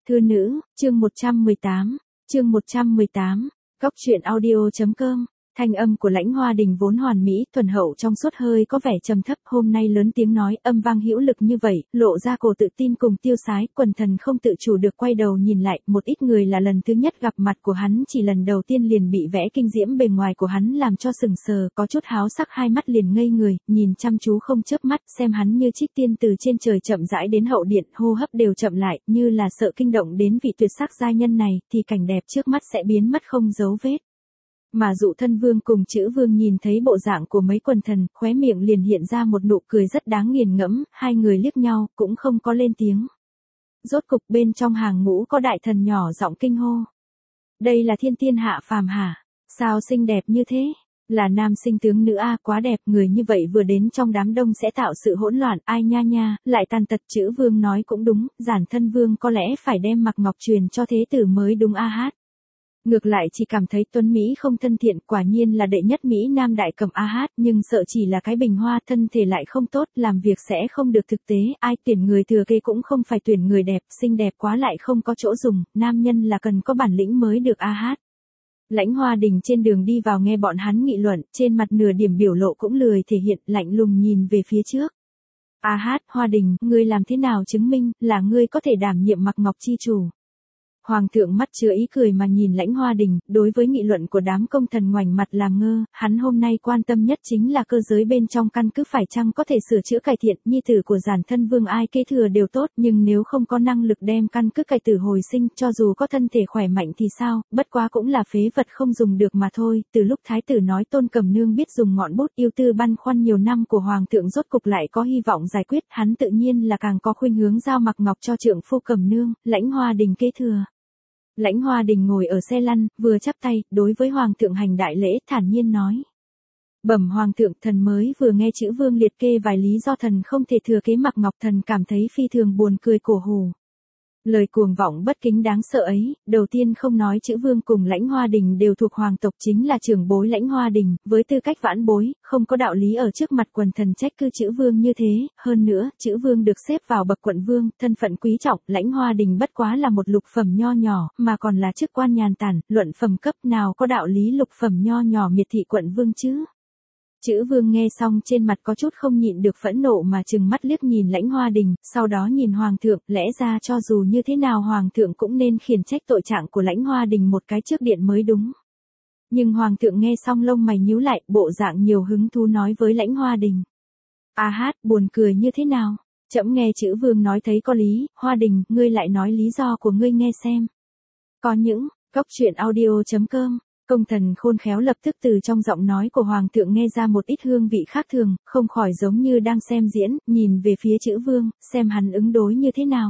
Thư nữ, chương 118, Góc truyện audio.com. Thanh âm của Lãnh Hoa Đình vốn hoàn mỹ, thuần hậu trong suốt hơi có vẻ trầm thấp, hôm nay lớn tiếng nói, âm vang hữu lực như vậy, lộ ra cổ tự tin cùng tiêu sái, quần thần không tự chủ được quay đầu nhìn lại, một ít người là lần thứ nhất gặp mặt của hắn, chỉ lần đầu tiên liền bị vẽ kinh diễm bề ngoài của hắn làm cho sừng sờ, có chút háo sắc hai mắt liền ngây người, nhìn chăm chú không chớp mắt, xem hắn như trích tiên từ trên trời chậm rãi đến hậu điện, hô hấp đều chậm lại, như là sợ kinh động đến vị tuyệt sắc giai nhân này, thì cảnh đẹp trước mắt sẽ biến mất không dấu vết. Mà Dụ Thân Vương cùng Chữ Vương nhìn thấy bộ dạng của mấy quần thần, khóe miệng liền hiện ra một nụ cười rất đáng nghiền ngẫm, hai người liếc nhau, cũng không có lên tiếng. Rốt cục bên trong hàng ngũ có đại thần nhỏ giọng kinh hô. Đây là thiên tiên hạ phàm hả? Sao xinh đẹp như thế? Là nam sinh tướng nữ a, quá đẹp, người như vậy vừa đến trong đám đông sẽ tạo sự hỗn loạn, ai nha nha, lại tàn tật. Chữ Vương nói cũng đúng, Giản Thân Vương có lẽ phải đem mặc ngọc truyền cho thế tử mới đúng a hát. Ngược lại chỉ cảm thấy Tuấn Mỹ không thân thiện, quả nhiên là đệ nhất Mỹ Nam đại cầm a hát, nhưng sợ chỉ là cái bình hoa, thân thể lại không tốt, làm việc sẽ không được thực tế, ai tuyển người thừa kế cũng không phải tuyển người đẹp, xinh đẹp quá lại không có chỗ dùng, nam nhân là cần có bản lĩnh mới được a hát. Lãnh Hoa Đình trên đường đi vào nghe bọn hắn nghị luận, trên mặt nửa điểm biểu lộ cũng lười thể hiện, lạnh lùng nhìn về phía trước. A hát, Hoa Đình, ngươi làm thế nào chứng minh là ngươi có thể đảm nhiệm mặc ngọc chi chủ? Hoàng thượng mắt chứa ý cười mà nhìn Lãnh Hoa Đình, đối với nghị luận của đám công thần ngoảnh mặt làm ngơ, hắn hôm nay quan tâm nhất chính là cơ giới bên trong căn cứ phải chăng có thể sửa chữa cải thiện, nhi tử của Giản Thân Vương ai kế thừa đều tốt, nhưng nếu không có năng lực đem căn cứ cải tử hồi sinh, cho dù có thân thể khỏe mạnh thì sao, bất quá cũng là phế vật không dùng được mà thôi. Từ lúc thái tử nói Tôn Cẩm Nương biết dùng ngọn bút, yêu tư băn khoăn nhiều năm của hoàng thượng rốt cục lại có hy vọng giải quyết, hắn tự nhiên là càng có khuynh hướng giao mặc ngọc cho trượng phu Cẩm Nương, Lãnh Hoa Đình kế thừa. Lãnh Hoa Đình ngồi ở xe lăn, vừa chắp tay, đối với Hoàng thượng hành đại lễ, thản nhiên nói. Bẩm Hoàng thượng, thần mới vừa nghe Chữ Vương liệt kê vài lý do thần không thể thừa kế mặc ngọc, thần cảm thấy phi thường buồn cười cổ hủ. Lời cuồng vọng bất kính đáng sợ ấy, đầu tiên không nói Chữ Vương cùng Lãnh Hoa Đình đều thuộc hoàng tộc, chính là trưởng bối Lãnh Hoa Đình, với tư cách vãn bối, không có đạo lý ở trước mặt quần thần trách cứ Chữ Vương như thế, hơn nữa, Chữ Vương được xếp vào bậc quận vương, thân phận quý trọng, Lãnh Hoa Đình bất quá là một lục phẩm nho nhỏ, mà còn là chức quan nhàn tản, luận phẩm cấp nào có đạo lý lục phẩm nho nhỏ miệt thị quận vương chứ. Chữ Vương nghe xong trên mặt có chút không nhịn được phẫn nộ mà trừng mắt liếc nhìn Lãnh Hoa Đình, sau đó nhìn Hoàng thượng, lẽ ra cho dù như thế nào Hoàng thượng cũng nên khiển trách tội trạng của Lãnh Hoa Đình một cái trước điện mới đúng. Nhưng Hoàng thượng nghe xong lông mày nhíu lại, bộ dạng nhiều hứng thú nói với Lãnh Hoa Đình. A hát, buồn cười như thế nào? Trẫm nghe Chữ Vương nói thấy có lý, Hoa Đình, ngươi lại nói lý do của ngươi nghe xem. Có những, Góc truyện audio.com. Công thần khôn khéo lập tức từ trong giọng nói của Hoàng thượng nghe ra một ít hương vị khác thường, không khỏi giống như đang xem diễn, nhìn về phía Chữ Vương, xem hắn ứng đối như thế nào.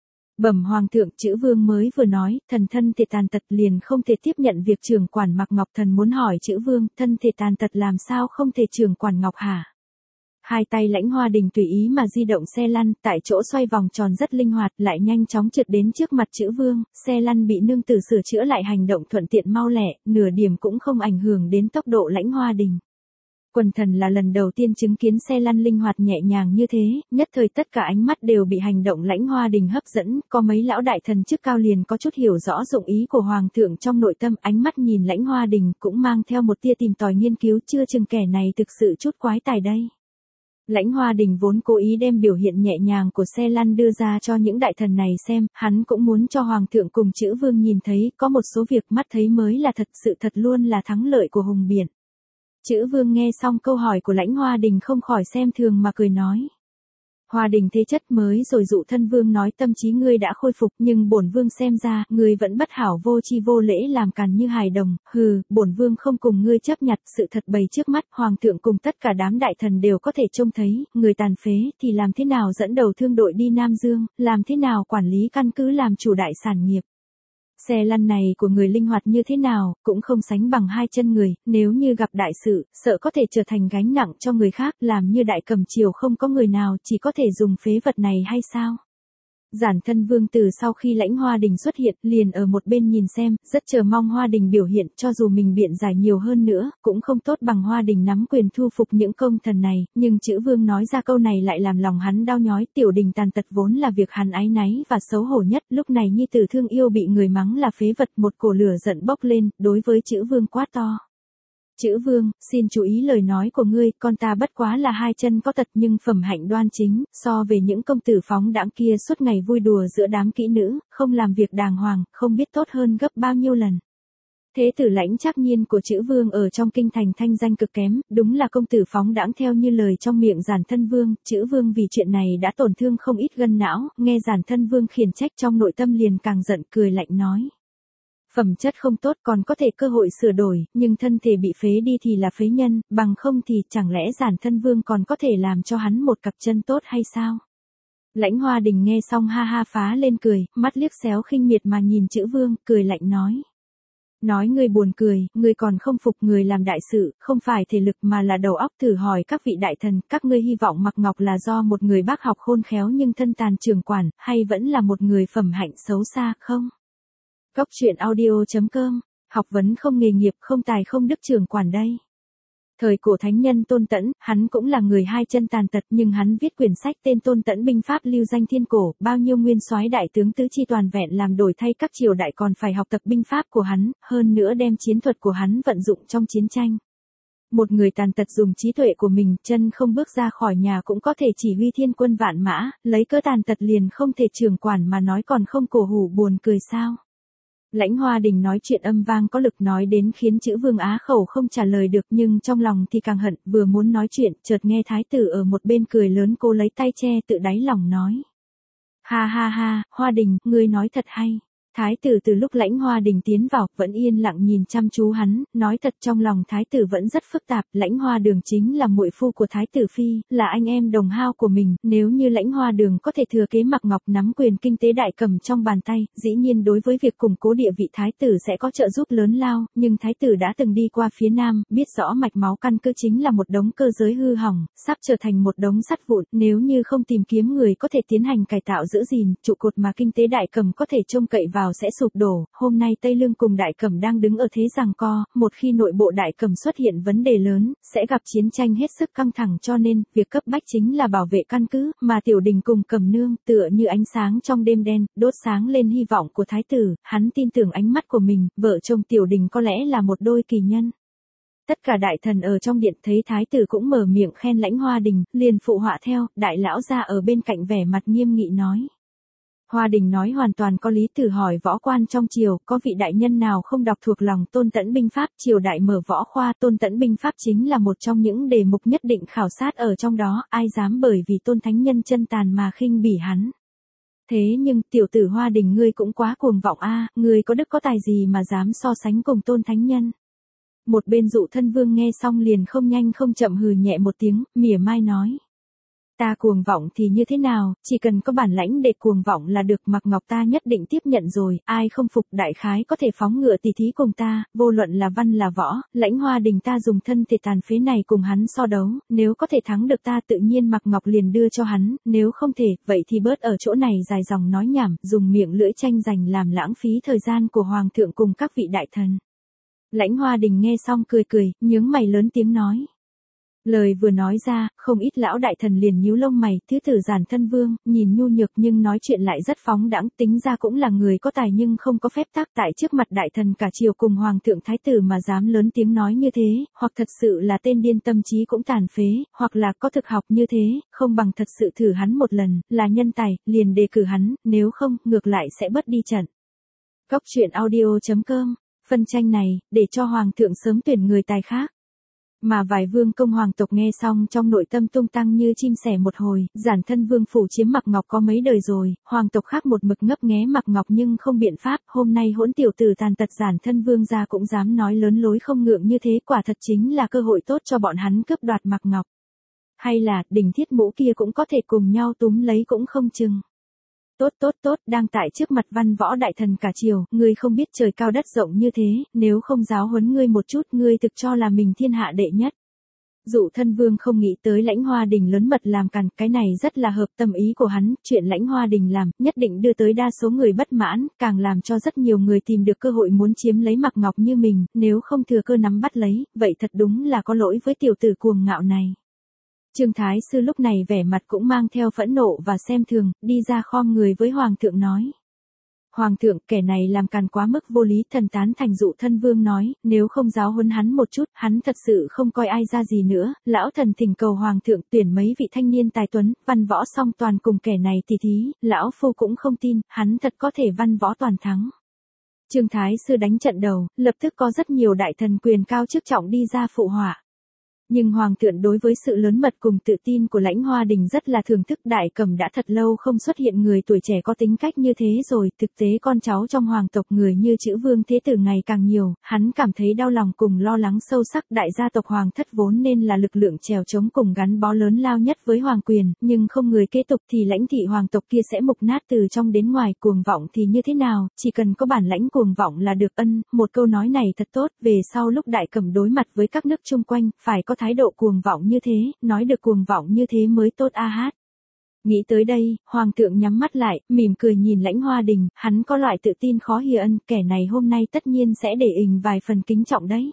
Bẩm Hoàng thượng, Chữ Vương mới vừa nói, thần thân thể tàn tật liền không thể tiếp nhận việc trưởng quản mặc ngọc, thần muốn hỏi Chữ Vương, thân thể tàn tật làm sao không thể trưởng quản ngọc hả? Hai tay Lãnh Hoa Đình tùy ý mà di động xe lăn, tại chỗ xoay vòng tròn rất linh hoạt, lại nhanh chóng trượt đến trước mặt Chữ Vương, xe lăn bị nương tử sửa chữa lại hành động thuận tiện mau lẹ, nửa điểm cũng không ảnh hưởng đến tốc độ Lãnh Hoa Đình. Quần thần là lần đầu tiên chứng kiến xe lăn linh hoạt nhẹ nhàng như thế, nhất thời tất cả ánh mắt đều bị hành động Lãnh Hoa Đình hấp dẫn, có mấy lão đại thần chức cao liền có chút hiểu rõ dụng ý của Hoàng thượng trong nội tâm, ánh mắt nhìn Lãnh Hoa Đình cũng mang theo một tia tìm tòi nghiên cứu, chưa chừng kẻ này thực sự chút quái tài đây. Lãnh Hoa Đình vốn cố ý đem biểu hiện nhẹ nhàng của xe lăn đưa ra cho những đại thần này xem, hắn cũng muốn cho Hoàng thượng cùng Chữ Vương nhìn thấy, có một số việc mắt thấy mới là thật, sự thật luôn là thắng lợi của hùng biển. Chữ Vương nghe xong câu hỏi của Lãnh Hoa Đình không khỏi xem thường mà cười nói. Hoa Đình thế chất mới rồi. Dụ Thân Vương nói tâm trí ngươi đã khôi phục, nhưng bổn vương xem ra, ngươi vẫn bất hảo, vô chi vô lễ, làm càn như hài đồng, hừ, bổn vương không cùng ngươi chấp nhặt, sự thật bày trước mắt, Hoàng thượng cùng tất cả đám đại thần đều có thể trông thấy, người tàn phế, thì làm thế nào dẫn đầu thương đội đi Nam Dương, làm thế nào quản lý căn cứ làm chủ đại sản nghiệp. Xe lăn này của người linh hoạt như thế nào, cũng không sánh bằng hai chân người, nếu như gặp đại sự, sợ có thể trở thành gánh nặng cho người khác, làm như đại cầm triều không có người nào, chỉ có thể dùng phế vật này hay sao? Giản Thân Vương từ sau khi Lãnh Hoa Đình xuất hiện, liền ở một bên nhìn xem, rất chờ mong Hoa Đình biểu hiện, cho dù mình biện giải nhiều hơn nữa, cũng không tốt bằng Hoa Đình nắm quyền thu phục những công thần này, nhưng Chữ Vương nói ra câu này lại làm lòng hắn đau nhói, tiểu đình tàn tật vốn là việc hắn áy náy và xấu hổ nhất, lúc này nhi tử thương yêu bị người mắng là phế vật, một cổ lửa giận bốc lên, đối với Chữ Vương quát to. Chữ Vương, xin chú ý lời nói của ngươi, con ta bất quá là hai chân có tật nhưng phẩm hạnh đoan chính, so về những công tử phóng đãng kia suốt ngày vui đùa giữa đám kỹ nữ, không làm việc đàng hoàng, không biết tốt hơn gấp bao nhiêu lần. Thế tử Lãnh Trác Nhiên của Chữ Vương ở trong kinh thành thanh danh cực kém, đúng là công tử phóng đãng theo như lời trong miệng Giản Thân Vương, Chữ Vương vì chuyện này đã tổn thương không ít gân não, nghe Giản Thân Vương khiển trách trong nội tâm liền càng giận, cười lạnh nói. Phẩm chất không tốt còn có thể cơ hội sửa đổi, nhưng thân thể bị phế đi thì là phế nhân, bằng không thì chẳng lẽ Giản Thân Vương còn có thể làm cho hắn một cặp chân tốt hay sao? Lãnh Hoa Đình nghe xong ha ha phá lên cười, mắt liếc xéo khinh miệt mà nhìn Chữ Vương, cười lạnh nói. Nói ngươi buồn cười, ngươi còn không phục người làm đại sự, không phải thể lực mà là đầu óc, thử hỏi các vị đại thần, các ngươi hy vọng Mạc Ngọc là do một người bác học khôn khéo nhưng thân tàn trưởng quản, hay vẫn là một người phẩm hạnh xấu xa không? Góc truyện audio.com, học vấn không nghề nghiệp, không tài không đức trưởng quản đây. Thời cổ thánh nhân Tôn Tẫn, hắn cũng là người hai chân tàn tật nhưng hắn viết quyển sách tên Tôn Tẫn binh pháp lưu danh thiên cổ, bao nhiêu nguyên soái đại tướng tứ chi toàn vẹn làm đổi thay các triều đại còn phải học tập binh pháp của hắn, hơn nữa đem chiến thuật của hắn vận dụng trong chiến tranh. Một người tàn tật dùng trí tuệ của mình, chân không bước ra khỏi nhà cũng có thể chỉ huy thiên quân vạn mã, lấy cớ tàn tật liền không thể trưởng quản mà nói còn không cổ hủ buồn cười sao? Lãnh Hoa Đình nói chuyện âm vang có lực nói đến khiến Chữ Vương á khẩu không trả lời được nhưng trong lòng thì càng hận, vừa muốn nói chuyện, chợt nghe thái tử ở một bên cười lớn, cô lấy tay che tự đáy lòng nói. Ha ha ha, Hoa Đình, ngươi nói thật hay. Thái tử từ lúc Lãnh Hoa Đình tiến vào, vẫn yên lặng nhìn chăm chú hắn, nói thật trong lòng thái tử vẫn rất phức tạp, Lãnh Hoa Đường chính là muội phu của thái tử phi, là anh em đồng hao của mình, nếu như Lãnh Hoa Đường có thể thừa kế Mạc Ngọc nắm quyền kinh tế đại cầm trong bàn tay, dĩ nhiên đối với việc củng cố địa vị thái tử sẽ có trợ giúp lớn lao, nhưng thái tử đã từng đi qua phía nam, biết rõ mạch máu căn cơ chính là một đống cơ giới hư hỏng, sắp trở thành một đống sắt vụn, nếu như không tìm kiếm người có thể tiến hành cải tạo giữ gìn, trụ cột mà kinh tế đại cầm có thể trông cậy vào sẽ sụp đổ. Hôm nay Tây Lương cùng Đại Cẩm đang đứng ở thế giằng co, một khi nội bộ Đại Cẩm xuất hiện vấn đề lớn, sẽ gặp chiến tranh hết sức căng thẳng, cho nên việc cấp bách chính là bảo vệ căn cứ, mà Tiểu Đình cùng Cẩm Nương tựa như ánh sáng trong đêm đen, đốt sáng lên hy vọng của thái tử, hắn tin tưởng ánh mắt của mình, vợ chồng Tiểu Đình có lẽ là một đôi kỳ nhân. Tất cả đại thần ở trong điện thấy thái tử cũng mở miệng khen Lãnh Hoa Đình, liền phụ họa theo, đại lão gia ở bên cạnh vẻ mặt nghiêm nghị nói. Hoa Đình nói hoàn toàn có lý, từ hỏi võ quan trong triều, có vị đại nhân nào không đọc thuộc lòng Tôn Tẫn binh pháp, triều đại mở võ khoa, Tôn Tẫn binh pháp chính là một trong những đề mục nhất định khảo sát ở trong đó, ai dám bởi vì Tôn Thánh Nhân chân tàn mà khinh bỉ hắn. Thế nhưng, tiểu tử Hoa Đình ngươi cũng quá cuồng vọng a, ngươi có đức có tài gì mà dám so sánh cùng Tôn Thánh Nhân. Một bên Dụ Thân Vương nghe xong liền không nhanh không chậm hừ nhẹ một tiếng, mỉa mai nói. Ta cuồng vọng thì như thế nào, chỉ cần có bản lãnh để cuồng vọng là được, Mạc Ngọc ta nhất định tiếp nhận rồi, ai không phục đại khái có thể phóng ngựa tỉ thí cùng ta, vô luận là văn là võ, Lãnh Hoa Đình ta dùng thân thể tàn phế này cùng hắn so đấu, nếu có thể thắng được ta tự nhiên Mạc Ngọc liền đưa cho hắn, nếu không thể, vậy thì bớt ở chỗ này dài dòng nói nhảm, dùng miệng lưỡi tranh giành làm lãng phí thời gian của Hoàng thượng cùng các vị đại thần. Lãnh Hoa Đình nghe xong cười cười, nhướng mày lớn tiếng nói. Lời vừa nói ra, không ít lão đại thần liền nhíu lông mày, thứ tử Giản Thân Vương, nhìn nhu nhược nhưng nói chuyện lại rất phóng đãng, tính ra cũng là người có tài nhưng không có phép tắc, tại trước mặt đại thần cả triều cùng hoàng thượng thái tử mà dám lớn tiếng nói như thế, hoặc thật sự là tên điên tâm trí cũng tàn phế, hoặc là có thực học như thế, không bằng thật sự thử hắn một lần, là nhân tài, liền đề cử hắn, nếu không, ngược lại sẽ bớt đi trận. Góc truyện audio.com, phân tranh này, để cho hoàng thượng sớm tuyển người tài khác. Mà vài vương công hoàng tộc nghe xong trong nội tâm tung tăng như chim sẻ một hồi, Giản Thân Vương phủ chiếm Mạc Ngọc có mấy đời rồi, hoàng tộc khác một mực ngấp nghé Mạc Ngọc nhưng không biện pháp, hôm nay hỗn tiểu tử tàn tật Giản Thân Vương ra cũng dám nói lớn lối không ngượng như thế, quả thật chính là cơ hội tốt cho bọn hắn cướp đoạt Mạc Ngọc. Hay là, đỉnh thiết mũ kia cũng có thể cùng nhau túm lấy cũng không chừng. Tốt, đang tại trước mặt văn võ đại thần cả triều, ngươi không biết trời cao đất rộng như thế, nếu không giáo huấn ngươi một chút, ngươi thực cho là mình thiên hạ đệ nhất. Dụ thân vương không nghĩ tới Lãnh Hoa Đình lớn mật làm càn, cái này rất là hợp tâm ý của hắn, chuyện Lãnh Hoa Đình làm, nhất định đưa tới đa số người bất mãn, càng làm cho rất nhiều người tìm được cơ hội muốn chiếm lấy Mạc Ngọc như mình, nếu không thừa cơ nắm bắt lấy, vậy thật đúng là có lỗi với tiểu tử cuồng ngạo này. Trương Thái Sư lúc này vẻ mặt cũng mang theo phẫn nộ và xem thường, đi ra khom người với Hoàng thượng nói. Hoàng thượng, kẻ này làm càn quá mức vô lý, thần tán thành. Dụ thân vương nói, nếu không giáo huấn hắn một chút, hắn thật sự không coi ai ra gì nữa, lão thần thỉnh cầu Hoàng thượng tuyển mấy vị thanh niên tài tuấn, văn võ song toàn cùng kẻ này tỉ thí, lão phu cũng không tin, hắn thật có thể văn võ toàn thắng. Trương Thái Sư đánh trận đầu, lập tức có rất nhiều đại thần quyền cao chức trọng đi ra phụ họa. Nhưng Hoàng thượng đối với sự lớn mật cùng tự tin của Lãnh Hoa Đình rất là thưởng thức. Đại Cẩm đã thật lâu không xuất hiện người tuổi trẻ có tính cách như thế rồi, thực tế con cháu trong hoàng tộc người như Chữ Vương Thế Tử ngày càng nhiều, hắn cảm thấy đau lòng cùng lo lắng sâu sắc. Đại gia tộc hoàng thất vốn nên là lực lượng chèo chống cùng gắn bó lớn lao nhất với hoàng quyền, nhưng không người kế tục thì lãnh thị hoàng tộc kia sẽ mục nát từ trong đến ngoài. Cuồng vọng thì như thế nào, chỉ cần có bản lãnh cuồng vọng là được. Một câu nói này thật tốt, về sau lúc Đại Cẩm đối mặt với các nước chung quanh, phải có thái độ cuồng vọng như thế, nói được cuồng vọng như thế mới tốt a hát. Nghĩ tới đây, Hoàng thượng nhắm mắt lại, mỉm cười nhìn Lãnh Hoa Đình, hắn có loại tự tin khó hiểu. Kẻ này hôm nay tất nhiên sẽ để ình vài phần kính trọng đấy.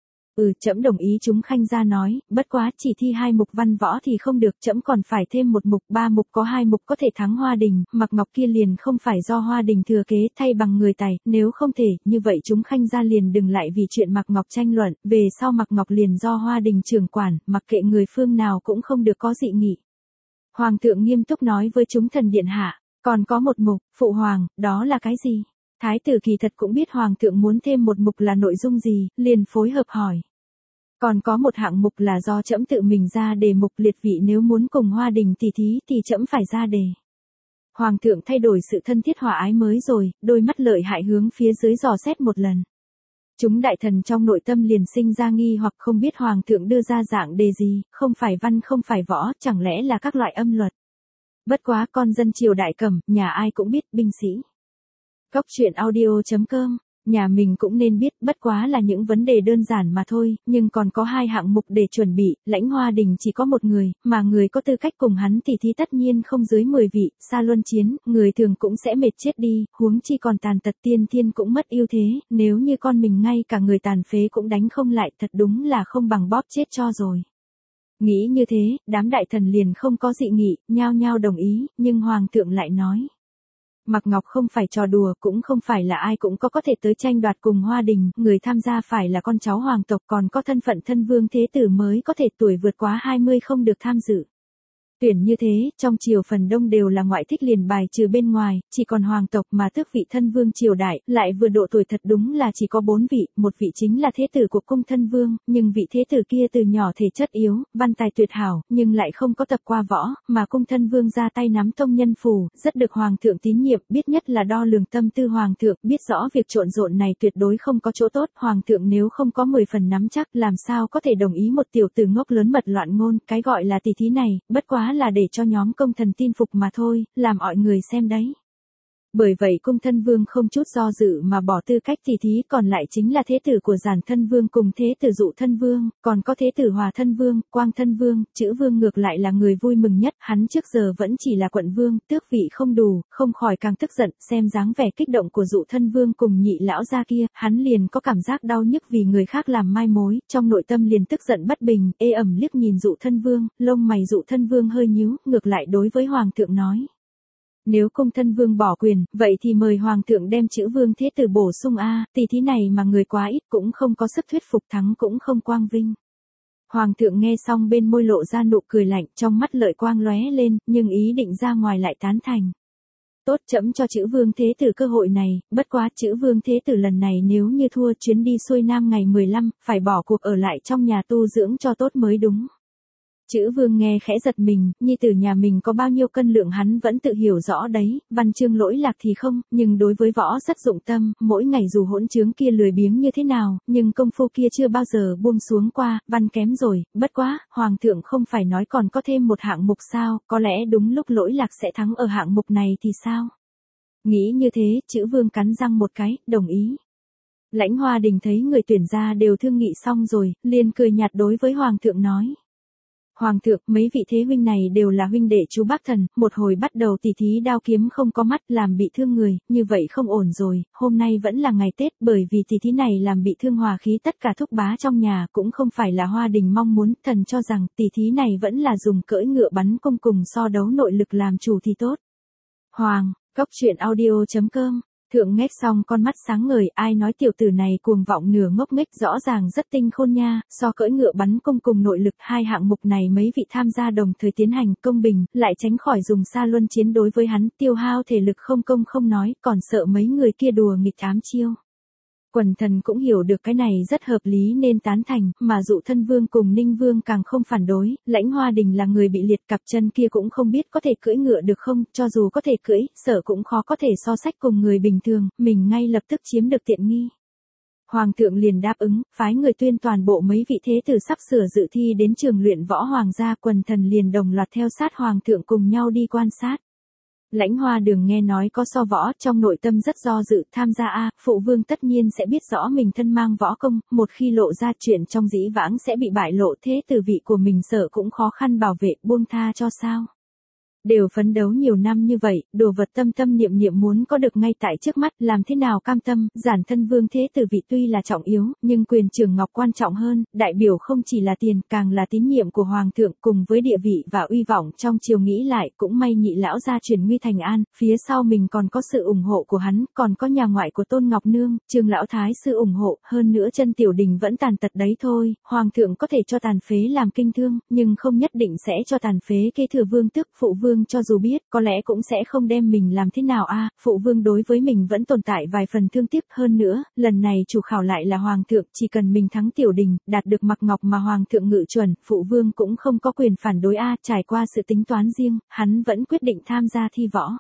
Trẫm đồng ý. Chúng khanh gia nói, bất quá chỉ thi 2 mục văn võ thì không được, trẫm còn phải thêm 1 mục, 3 mục, có 2 mục có thể thắng Hoa Đình, Mạc Ngọc kia liền không phải do Hoa Đình thừa kế thay bằng người tài, nếu không thể, như vậy chúng khanh gia liền đừng lại vì chuyện Mạc Ngọc tranh luận, về sau Mạc Ngọc liền do Hoa Đình trưởng quản, mặc kệ người phương nào cũng không được có dị nghị. Hoàng thượng nghiêm túc nói với chúng thần điện hạ, còn có 1 mục, phụ hoàng, đó là cái gì? Thái tử kỳ thật cũng biết Hoàng thượng muốn thêm 1 mục là nội dung gì, liền phối hợp hỏi. Còn có 1 hạng mục là do trẫm tự mình ra đề mục, liệt vị nếu muốn cùng Hoa Đình tỉ thí thì trẫm phải ra đề. Hoàng thượng thay đổi sự thân thiết hòa ái mới rồi, đôi mắt lợi hại hướng phía dưới dò xét một lần. Chúng đại thần trong nội tâm liền sinh ra nghi hoặc, không biết Hoàng thượng đưa ra dạng đề gì, không phải văn không phải võ, chẳng lẽ là các loại âm luật. Bất quá con dân triều Đại Cẩm, nhà ai cũng biết, binh sĩ. Góc truyện audio.com, nhà mình cũng nên biết, bất quá là những vấn đề đơn giản mà thôi, nhưng còn có 2 hạng mục để chuẩn bị. Lãnh Hoa Đình chỉ có 1 người, mà người có tư cách cùng hắn tỉ thí tất nhiên không dưới 10 vị, xa luân chiến, người thường cũng sẽ mệt chết đi, huống chi còn tàn tật, tiên thiên cũng mất ưu thế, nếu như con mình ngay cả người tàn phế cũng đánh không lại, thật đúng là không bằng bóp chết cho rồi. Nghĩ như thế, đám đại thần liền không có dị nghị, nhao nhao đồng ý, nhưng Hoàng thượng lại nói. Mạc Ngọc không phải trò đùa, cũng không phải là ai cũng có thể tới tranh đoạt cùng Hoa Đình, người tham gia phải là con cháu hoàng tộc, còn có thân phận thân vương thế tử mới có thể, tuổi vượt quá 20 không được tham dự. Tuyển như thế, trong triều phần đông đều là ngoại thích liền bài trừ bên ngoài, chỉ còn hoàng tộc mà tước vị thân vương triều đại, lại vừa độ tuổi thật đúng là chỉ có 4 vị, 1 vị chính là thế tử của cung thân vương, nhưng vị thế tử kia từ nhỏ thể chất yếu, văn tài tuyệt hảo, nhưng lại không có tập qua võ, mà cung thân vương ra tay nắm tông nhân phù, rất được hoàng thượng tín nhiệm, biết nhất là đo lường tâm tư hoàng thượng, biết rõ việc trộn rộn này tuyệt đối không có chỗ tốt, hoàng thượng nếu không có 10 phần nắm chắc, làm sao có thể đồng ý một tiểu tử ngốc lớn mật loạn ngôn, cái gọi là tỷ thí này, bất quá là để cho nhóm công thần tin phục mà thôi, làm mọi người xem đấy. Bởi vậy cung thân vương không chút do dự mà bỏ tư cách tỉ thí, còn lại chính là thế tử của Giản thân vương cùng thế tử Dụ thân vương, còn có thế tử Hòa thân vương, Quang thân vương, Chữ vương ngược lại là người vui mừng nhất, hắn trước giờ vẫn chỉ là quận vương, tước vị không đủ, không khỏi càng tức giận, xem dáng vẻ kích động của Dụ thân vương cùng nhị lão gia kia, hắn liền có cảm giác đau nhức vì người khác làm mai mối, trong nội tâm liền tức giận bất bình, ê ẩm liếc nhìn Dụ thân vương, lông mày Dụ thân vương hơi nhíu, ngược lại đối với hoàng thượng nói. Nếu cung thân vương bỏ quyền, vậy thì mời hoàng thượng đem Chữ vương thế tử bổ sung tỷ thí này mà người quá ít cũng không có sức thuyết phục, thắng cũng không quang vinh. Hoàng thượng nghe xong bên môi lộ ra nụ cười lạnh, trong mắt lợi quang lóe lên, nhưng ý định ra ngoài lại tán thành. Tốt, trẫm cho Chữ vương thế tử cơ hội này, bất quá Chữ vương thế tử lần này nếu như thua, chuyến đi xuôi nam ngày 15, phải bỏ cuộc ở lại trong nhà tu dưỡng cho tốt mới đúng. Chữ vương nghe khẽ giật mình, nhi tử nhà mình có bao nhiêu cân lượng hắn vẫn tự hiểu rõ đấy, văn chương lỗi lạc thì không, nhưng đối với võ rất dụng tâm, mỗi ngày dù hỗn trướng kia lười biếng như thế nào, nhưng công phu kia chưa bao giờ buông xuống qua, văn kém rồi, bất quá, hoàng thượng không phải nói còn có thêm 1 hạng mục sao, có lẽ đúng lúc lỗi lạc sẽ thắng ở hạng mục này thì sao? Nghĩ như thế, Chữ vương cắn răng một cái, đồng ý. Lãnh Hoa Đình thấy người tuyển ra đều thương nghị xong rồi, liền cười nhạt đối với Hoàng thượng nói. Hoàng thượng, mấy vị thế huynh này đều là huynh đệ chú Bác Thần, một hồi bắt đầu tỉ thí đao kiếm không có mắt làm bị thương người, như vậy không ổn rồi, hôm nay vẫn là ngày Tết bởi vì tỉ thí này làm bị thương hòa khí tất cả thúc bá trong nhà cũng không phải là Hoa Đình mong muốn, thần cho rằng tỉ thí này vẫn là dùng cưỡi ngựa bắn cung cùng so đấu nội lực làm chủ thì tốt. Hoàng, Cốc Truyện Audio.com. Thượng nghe xong con mắt sáng ngời, ai nói tiểu tử này cuồng vọng nửa ngốc nghếch, rõ ràng rất tinh khôn nha, so cưỡi ngựa bắn cung cùng nội lực hai hạng mục này mấy vị tham gia đồng thời tiến hành công bình, lại tránh khỏi dùng xa luân chiến đối với hắn, tiêu hao thể lực không công không nói, còn sợ mấy người kia đùa nghịch ám chiêu. Quần thần cũng hiểu được cái này rất hợp lý nên tán thành, mà Dụ Thân Vương cùng Ninh Vương càng không phản đối, Lãnh Hoa Đình là người bị liệt cặp chân kia cũng không biết có thể cưỡi ngựa được không, cho dù có thể cưỡi, sợ cũng khó có thể so sách cùng người bình thường, mình ngay lập tức chiếm được tiện nghi. Hoàng thượng liền đáp ứng, phái người tuyên toàn bộ mấy vị thế tử sắp sửa dự thi đến trường luyện võ hoàng gia, quần thần liền đồng loạt theo sát Hoàng thượng cùng nhau đi quan sát. Lãnh Hoa Đường nghe nói có so võ, trong nội tâm rất do dự, tham gia phụ vương tất nhiên sẽ biết rõ mình thân mang võ công, một khi lộ ra chuyện trong dĩ vãng sẽ bị bại lộ, thế tử vị của mình sợ cũng khó khăn bảo vệ, buông tha cho sao. Đều phấn đấu nhiều năm như vậy, đồ vật tâm tâm niệm niệm muốn có được ngay tại trước mắt, làm thế nào cam tâm, giản thân vương thế tử vị tuy là trọng yếu, nhưng quyền trường ngọc quan trọng hơn, đại biểu không chỉ là tiền, càng là tín nhiệm của Hoàng thượng, cùng với địa vị và uy vọng trong triều, nghĩ lại, cũng may Nhị lão gia truyền nguy thành an, phía sau mình còn có sự ủng hộ của hắn, còn có nhà ngoại của Tôn Ngọc Nương, Trương lão thái sư ủng hộ, hơn nữa chân tiểu đình vẫn tàn tật đấy thôi, Hoàng thượng có thể cho tàn phế làm kinh thương, nhưng không nhất định sẽ cho tàn phế kế thừa vương tước, phụ vương cho dù biết, có lẽ cũng sẽ không đem mình làm thế nào phụ vương đối với mình vẫn tồn tại vài phần thương tiếc, hơn nữa, lần này chủ khảo lại là Hoàng thượng, chỉ cần mình thắng tiểu đình, đạt được mặc ngọc mà Hoàng thượng ngự chuẩn, phụ vương cũng không có quyền phản đối trải qua sự tính toán riêng, hắn vẫn quyết định tham gia thi võ.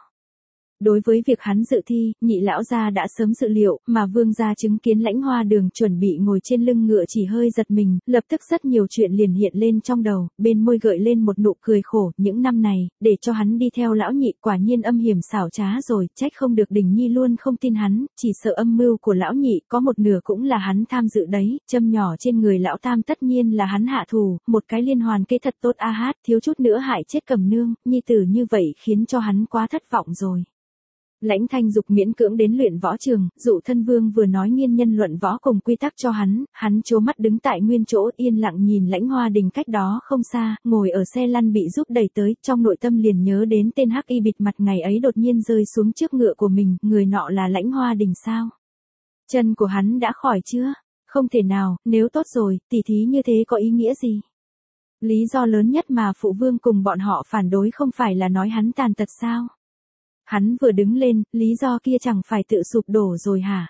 Đối với việc hắn dự thi, Nhị lão gia đã sớm dự liệu, mà vương gia chứng kiến Lãnh Hoa Đường chuẩn bị ngồi trên lưng ngựa chỉ hơi giật mình, lập tức rất nhiều chuyện liền hiện lên trong đầu, bên môi gợi lên một nụ cười khổ, những năm này, để cho hắn đi theo lão nhị quả nhiên âm hiểm xảo trá rồi, trách không được Đình Nhi luôn không tin hắn, chỉ sợ âm mưu của lão nhị có một nửa cũng là hắn tham dự đấy, châm nhỏ trên người lão tam tất nhiên là hắn hạ thủ, một cái liên hoàn kế thật tốt thiếu chút nữa hại chết Cẩm Nương, nhi tử như vậy khiến cho hắn quá thất vọng rồi. Lãnh Thanh Dục miễn cưỡng đến luyện võ trường, Dụ Thân Vương vừa nói nghiên nhân luận võ cùng quy tắc cho hắn trố mắt đứng tại nguyên chỗ yên lặng nhìn Lãnh Hoa Đình cách đó không xa, ngồi ở xe lăn bị giúp đẩy tới, trong nội tâm liền nhớ đến tên hắc y bịt mặt ngày ấy đột nhiên rơi xuống trước ngựa của mình, người nọ là Lãnh Hoa Đình sao? Chân của hắn đã khỏi chưa? Không thể nào, nếu tốt rồi, tỉ thí như thế có ý nghĩa gì? Lý do lớn nhất mà phụ vương cùng bọn họ phản đối không phải là nói hắn tàn tật sao? Hắn vừa đứng lên, lý do kia chẳng phải tự sụp đổ rồi hả?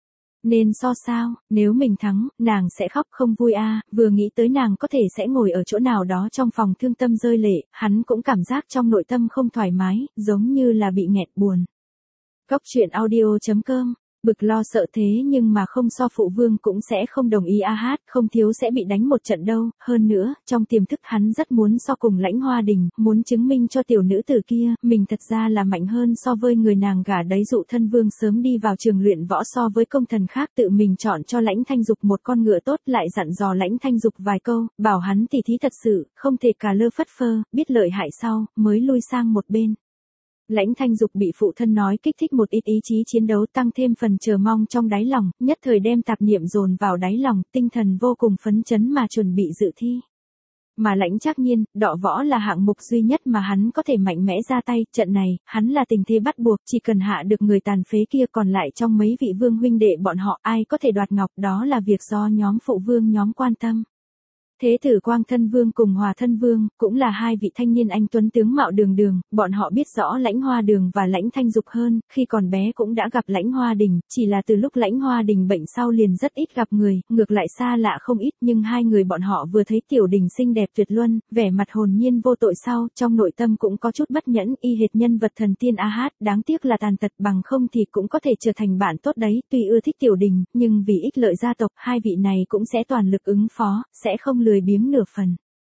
Nên so sao, nếu mình thắng, nàng sẽ khóc không vui vừa nghĩ tới nàng có thể sẽ ngồi ở chỗ nào đó trong phòng thương tâm rơi lệ, hắn cũng cảm giác trong nội tâm không thoải mái, giống như là bị nghẹt buồn. Cốc Truyện Audio.com. Bực lo sợ thế nhưng mà không so phụ vương cũng sẽ không đồng ý không thiếu sẽ bị đánh một trận đâu, hơn nữa, trong tiềm thức hắn rất muốn so cùng Lãnh Hoa Đình, muốn chứng minh cho tiểu nữ tử kia, mình thật ra là mạnh hơn so với người nàng gả đấy. Dụ Thân Vương sớm đi vào trường luyện võ so với công thần khác, tự mình chọn cho Lãnh Thanh Dục một con ngựa tốt, lại dặn dò Lãnh Thanh Dục vài câu, bảo hắn tỉ thí thật sự, không thể cà lơ phất phơ, biết lợi hại sau, mới lui sang một bên. Lãnh Thanh Dục bị phụ thân nói kích thích một ít ý chí chiến đấu, tăng thêm phần chờ mong trong đáy lòng, nhất thời đem tạp niệm dồn vào đáy lòng, tinh thần vô cùng phấn chấn mà chuẩn bị dự thi. Mà Lãnh Trác Nhiên, đọ võ là hạng mục duy nhất mà hắn có thể mạnh mẽ ra tay, trận này, hắn là tình thế bắt buộc, chỉ cần hạ được người tàn phế kia, còn lại trong mấy vị vương huynh đệ bọn họ ai có thể đoạt ngọc, đó là việc do nhóm phụ vương nhóm quan tâm. Thế tử Quang Thân Vương cùng Hòa Thân Vương, cũng là hai vị thanh niên anh tuấn tướng mạo đường đường, bọn họ biết rõ Lãnh Hoa Đường và Lãnh Thanh Dục hơn, khi còn bé cũng đã gặp Lãnh Hoa Đình, chỉ là từ lúc Lãnh Hoa Đình bệnh sau liền rất ít gặp người, ngược lại xa lạ không ít, nhưng hai người bọn họ vừa thấy tiểu đình xinh đẹp tuyệt luân, vẻ mặt hồn nhiên vô tội sau, trong nội tâm cũng có chút bất nhẫn, y hệt nhân vật thần tiên đáng tiếc là tàn tật, bằng không thì cũng có thể trở thành bạn tốt đấy, tuy ưa thích tiểu đình, nhưng vì ích lợi gia tộc, hai vị này cũng sẽ toàn lực ứng phó, sẽ không lười biếng nửa phần.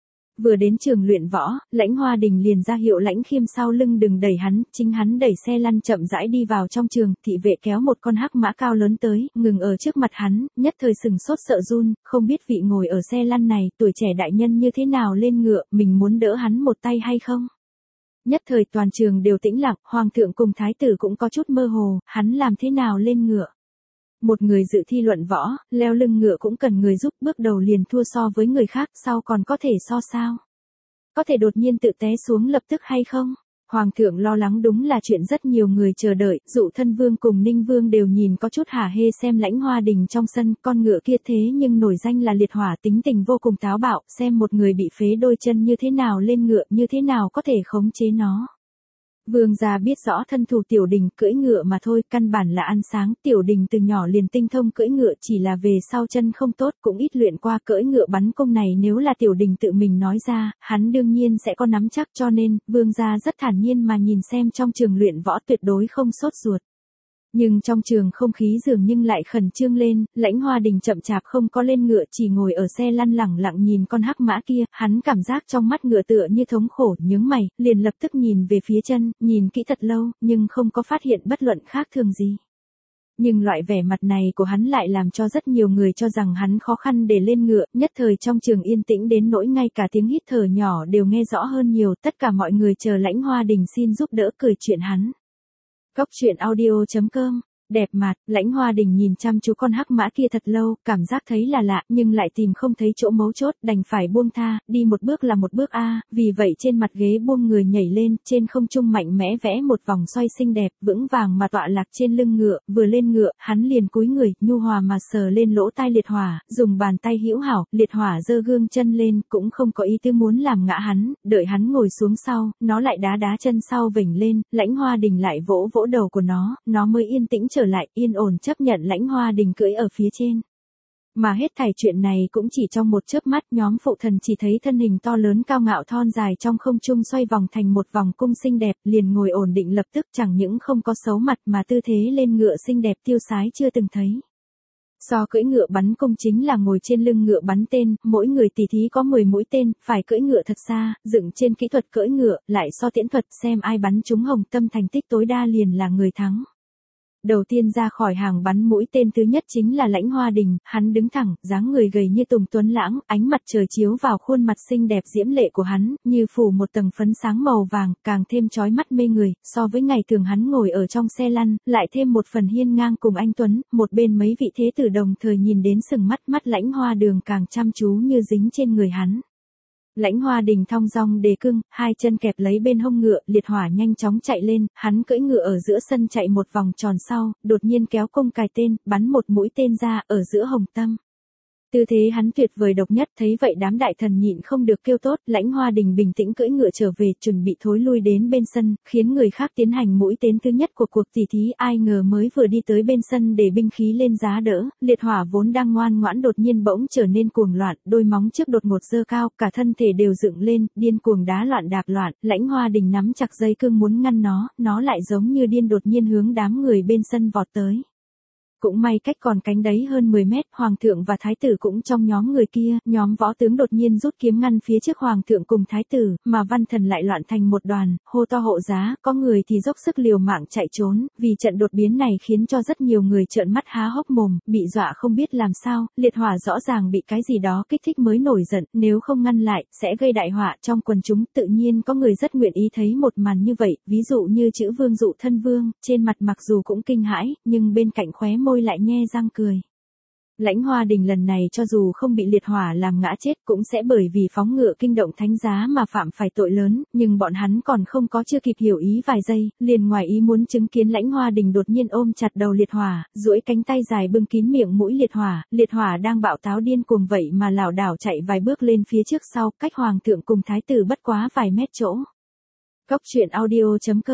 Vừa đến trường luyện võ, Lãnh Hoa Đình liền ra hiệu Lãnh Khiêm sau lưng đừng đẩy hắn, chính hắn đẩy xe lăn chậm rãi đi vào trong trường, thị vệ kéo một con hắc mã cao lớn tới, ngừng ở trước mặt hắn, nhất thời sừng sốt sợ run, không biết vị ngồi ở xe lăn này, tuổi trẻ đại nhân như thế nào lên ngựa, mình muốn đỡ hắn một tay hay không? Nhất thời toàn trường đều tĩnh lặng, hoàng thượng cùng thái tử cũng có chút mơ hồ, hắn làm thế nào lên ngựa? Một người dự thi luận võ, leo lưng ngựa cũng cần người giúp, bước đầu liền thua so với người khác, sau còn có thể so sao? Có thể đột nhiên tự té xuống lập tức hay không? Hoàng thượng lo lắng đúng là chuyện rất nhiều người chờ đợi, Dụ Thân Vương cùng Ninh Vương đều nhìn có chút hả hê xem Lãnh Hoa Đình trong sân, con ngựa kia thế nhưng nổi danh là liệt hỏa, tính tình vô cùng táo bạo, xem một người bị phế đôi chân như thế nào lên ngựa, như thế nào có thể khống chế nó. Vương gia biết rõ thân thủ Tiểu Đình cưỡi ngựa mà thôi, căn bản là ăn sáng, Tiểu Đình từ nhỏ liền tinh thông cưỡi ngựa, chỉ là về sau chân không tốt, cũng ít luyện qua cưỡi ngựa bắn cung này, nếu là Tiểu Đình tự mình nói ra, hắn đương nhiên sẽ có nắm chắc, cho nên, vương gia rất thản nhiên mà nhìn xem trong trường luyện võ tuyệt đối không sốt ruột. Nhưng trong trường không khí dường nhưng lại khẩn trương lên, Lãnh Hoa Đình chậm chạp không có lên ngựa, chỉ ngồi ở xe lăn lẳng lặng nhìn con hắc mã kia, hắn cảm giác trong mắt ngựa tựa như thống khổ, nhướng mày, liền lập tức nhìn về phía chân, nhìn kỹ thật lâu, nhưng không có phát hiện bất luận khác thường gì. Nhưng loại vẻ mặt này của hắn lại làm cho rất nhiều người cho rằng hắn khó khăn để lên ngựa, nhất thời trong trường yên tĩnh đến nỗi ngay cả tiếng hít thở nhỏ đều nghe rõ hơn nhiều, tất cả mọi người chờ Lãnh Hoa Đình xin giúp đỡ cười chuyện hắn. Góc truyện audio.com, đẹp mặt, Lãnh Hoa Đình nhìn chăm chú con hắc mã kia thật lâu, cảm giác thấy là lạ, nhưng lại tìm không thấy chỗ mấu chốt, đành phải buông tha, đi một bước là một bước vì vậy trên mặt ghế buông người nhảy lên, trên không trung mạnh mẽ vẽ một vòng xoay xinh đẹp, vững vàng mà tọa lạc trên lưng ngựa, vừa lên ngựa, hắn liền cúi người, nhu hòa mà sờ lên lỗ tai liệt hỏa, dùng bàn tay hữu hảo, liệt hỏa giơ gương chân lên, cũng không có ý tư muốn làm ngã hắn, đợi hắn ngồi xuống sau, nó lại đá đá chân sau vểnh lên, Lãnh Hoa Đình lại vỗ vỗ đầu của nó mới yên tĩnh trở lại, yên ổn chấp nhận Lãnh Hoa Đình cưỡi ở phía trên. Mà hết thảy chuyện này cũng chỉ trong một chớp mắt, nhóm phụ thần chỉ thấy thân hình to lớn cao ngạo thon dài trong không trung xoay vòng thành một vòng cung xinh đẹp, liền ngồi ổn định lập tức, chẳng những không có xấu mặt mà tư thế lên ngựa xinh đẹp tiêu sái chưa từng thấy. So cưỡi ngựa bắn cung chính là ngồi trên lưng ngựa bắn tên, mỗi người tỉ thí có 10 mũi tên, phải cưỡi ngựa thật xa, dựng trên kỹ thuật cưỡi ngựa, lại so tiễn thuật xem ai bắn trúng hồng tâm thành tích tối đa liền là người thắng. Đầu tiên ra khỏi hàng bắn mũi tên thứ nhất chính là Lãnh Hoa Đình, hắn đứng thẳng, dáng người gầy như tùng tuấn lãng, ánh mặt trời chiếu vào khuôn mặt xinh đẹp diễm lệ của hắn, như phủ một tầng phấn sáng màu vàng, càng thêm chói mắt mê người, so với ngày thường hắn ngồi ở trong xe lăn, lại thêm một phần hiên ngang cùng anh tuấn, một bên mấy vị thế tử đồng thời nhìn đến sừng mắt Lãnh Hoa Đường càng chăm chú như dính trên người hắn. Lãnh Hoa Đình thong dong đề cương, hai chân kẹp lấy bên hông ngựa, liệt hỏa nhanh chóng chạy lên, hắn cưỡi ngựa ở giữa sân chạy một vòng tròn sau, đột nhiên kéo cung cài tên, bắn một mũi tên ra, ở giữa hồng tâm. Tư thế hắn tuyệt vời độc nhất, thấy vậy đám đại thần nhịn không được kêu tốt, Lãnh Hoa Đình bình tĩnh cưỡi ngựa trở về, chuẩn bị thối lui đến bên sân, khiến người khác tiến hành mũi tên thứ nhất của cuộc tỉ thí, ai ngờ mới vừa đi tới bên sân để binh khí lên giá đỡ, liệt hỏa vốn đang ngoan ngoãn đột nhiên bỗng trở nên cuồng loạn, đôi móng trước đột ngột giơ cao, cả thân thể đều dựng lên, điên cuồng đá loạn đạp loạn, Lãnh Hoa Đình nắm chặt dây cương muốn ngăn nó lại giống như điên đột nhiên hướng đám người bên sân vọt tới. Cũng may cách còn cánh đấy hơn 10 mét, hoàng thượng và thái tử cũng trong nhóm người kia, nhóm võ tướng đột nhiên rút kiếm ngăn phía trước hoàng thượng cùng thái tử, mà văn thần lại loạn thành một đoàn, hô to hộ giá, có người thì dốc sức liều mạng chạy trốn, vì trận đột biến này khiến cho rất nhiều người trợn mắt há hốc mồm, bị dọa không biết làm sao, liệt hỏa rõ ràng bị cái gì đó kích thích mới nổi giận, nếu không ngăn lại, sẽ gây đại họa trong quần chúng, tự nhiên có người rất nguyện ý thấy một màn như vậy, ví dụ như chữ Vương Dụ Thân Vương, trên mặt mặc dù cũng kinh hãi, nhưng bên cạnh khóe môi lại nhe răng cười. Lãnh Hoa Đình lần này cho dù không bị liệt hỏa làm ngã chết cũng sẽ bởi vì phóng ngựa kinh động thánh giá mà phạm phải tội lớn, nhưng bọn hắn còn không có chưa kịp hiểu ý vài giây, liền ngoài ý muốn chứng kiến Lãnh Hoa Đình đột nhiên ôm chặt đầu liệt hỏa, duỗi cánh tay dài bưng kín miệng mũi liệt hỏa đang bạo táo điên cuồng vậy mà lảo đảo chạy vài bước lên phía trước sau, cách hoàng thượng cùng thái tử bất quá vài mét chỗ. Góc truyện audio.com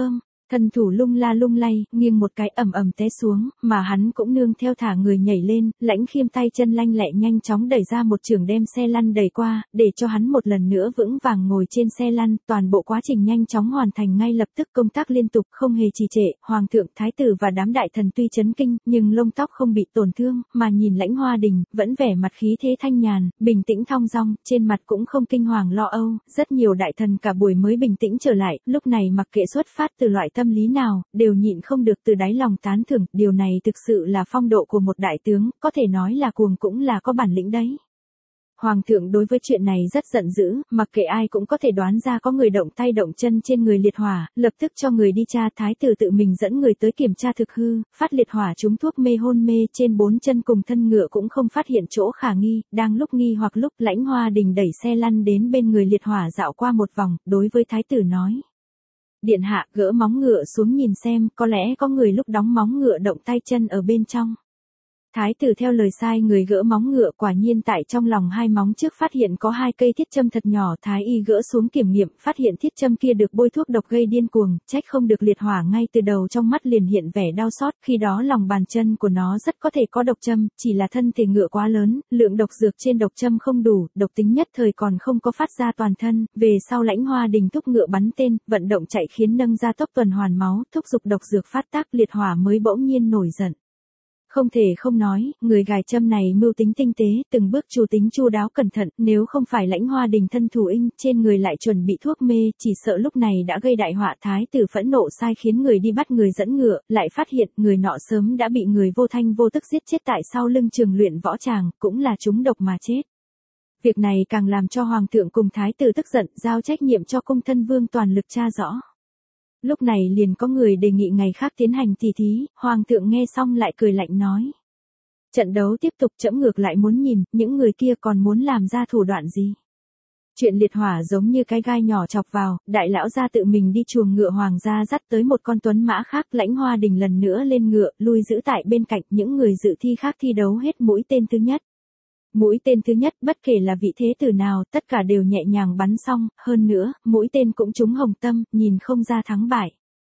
Thân thủ lung la lung lay, nghiêng một cái ầm ầm té xuống, mà hắn cũng nương theo thả người nhảy lên, Lãnh Khiêm tay chân lanh lẹ nhanh chóng đẩy ra một chưởng đem xe lăn đẩy qua, để cho hắn một lần nữa vững vàng ngồi trên xe lăn, toàn bộ quá trình nhanh chóng hoàn thành ngay lập tức, công tác liên tục không hề trì trệ, hoàng thượng, thái tử và đám đại thần tuy chấn kinh, nhưng lông tóc không bị tổn thương, mà nhìn Lãnh Hoa Đình, vẫn vẻ mặt khí thế thanh nhàn, bình tĩnh thong dong, trên mặt cũng không kinh hoàng lo âu, rất nhiều đại thần cả buổi mới bình tĩnh trở lại, lúc này mặc kệ xuất phát từ loại tâm lý nào, đều nhịn không được từ đáy lòng tán thưởng, điều này thực sự là phong độ của một đại tướng, có thể nói là cuồng cũng là có bản lĩnh đấy. Hoàng thượng đối với chuyện này rất giận dữ, mặc kệ ai cũng có thể đoán ra có người động tay động chân trên người liệt hỏa, lập tức cho người đi tra, thái tử tự mình dẫn người tới kiểm tra thực hư, phát liệt hỏa trúng thuốc mê hôn mê trên 4 chân cùng thân ngựa cũng không phát hiện chỗ khả nghi, đang lúc nghi hoặc lúc Lãnh Hoa Đình đẩy xe lăn đến bên người liệt hỏa dạo qua một vòng, đối với thái tử nói. Điện hạ, gỡ móng ngựa xuống nhìn xem, có lẽ có người lúc đóng móng ngựa động tay chân ở bên trong. Thái tử theo lời sai người gỡ móng ngựa, quả nhiên tại trong lòng hai móng trước phát hiện có 2 cây thiết châm thật nhỏ, thái y gỡ xuống kiểm nghiệm, phát hiện thiết châm kia được bôi thuốc độc gây điên cuồng, trách không được liệt hỏa ngay từ đầu trong mắt liền hiện vẻ đau xót, khi đó lòng bàn chân của nó rất có thể có độc châm, chỉ là thân thể ngựa quá lớn, lượng độc dược trên độc châm không đủ, độc tính nhất thời còn không có phát ra toàn thân, về sau Lãnh Hoa Đình thúc ngựa bắn tên, vận động chạy khiến nâng ra tốc tuần hoàn máu, thúc giục độc dược phát tác, liệt hỏa mới bỗng nhiên nổi giận. Không thể không nói, người gài châm này mưu tính tinh tế, từng bước chu tính chu đáo cẩn thận, nếu không phải Lãnh Hoa Đình thân thủ in, trên người lại chuẩn bị thuốc mê, chỉ sợ lúc này đã gây đại họa. Thái tử phẫn nộ sai khiến người đi bắt người dẫn ngựa, lại phát hiện người nọ sớm đã bị người vô thanh vô tức giết chết tại sau lưng trường luyện võ tràng, cũng là trúng độc mà chết. Việc này càng làm cho hoàng thượng cùng thái tử tức giận, giao trách nhiệm cho cung thân vương toàn lực tra rõ. Lúc này liền có người đề nghị ngày khác tiến hành tỉ thí, hoàng thượng nghe xong lại cười lạnh nói. Trận đấu tiếp tục, trẫm ngược lại muốn nhìn, những người kia còn muốn làm ra thủ đoạn gì. Chuyện liệt hỏa giống như cái gai nhỏ chọc vào, đại lão gia tự mình đi chuồng ngựa, hoàng gia dắt tới một con tuấn mã khác, Lãnh Hoa Đình lần nữa lên ngựa, lui giữ tại bên cạnh, những người dự thi khác thi đấu hết mũi tên thứ nhất. Mũi tên thứ nhất, bất kể là vị thế tử nào, tất cả đều nhẹ nhàng bắn xong, hơn nữa, mũi tên cũng trúng hồng tâm, nhìn không ra thắng bại.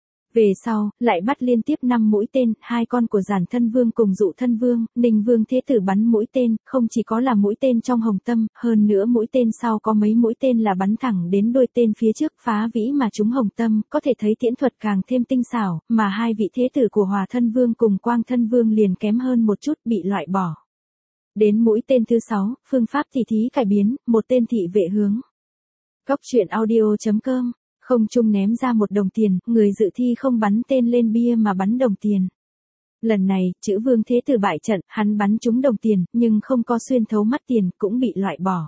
Về sau, lại bắt liên tiếp 5 mũi tên, 2 con của Giản Thân Vương cùng Dụ Thân Vương, Ninh Vương thế tử bắn mũi tên, không chỉ có là mũi tên trong hồng tâm, hơn nữa mũi tên sau có mấy mũi tên là bắn thẳng đến đuôi tên phía trước, phá vĩ mà trúng hồng tâm, có thể thấy tiễn thuật càng thêm tinh xảo, mà 2 vị thế tử của Hòa Thân Vương cùng Quang Thân Vương liền kém hơn một chút, bị loại bỏ. Đến mũi tên thứ 6, phương pháp tỉ thí cải biến, một tên thị vệ hướng. Góc truyện audio.com, không trung ném ra 1 đồng tiền, người dự thi không bắn tên lên bia mà bắn đồng tiền. Lần này, chữ Vương thế tử bại trận, hắn bắn trúng đồng tiền, nhưng không có xuyên thấu mắt tiền, cũng bị loại bỏ.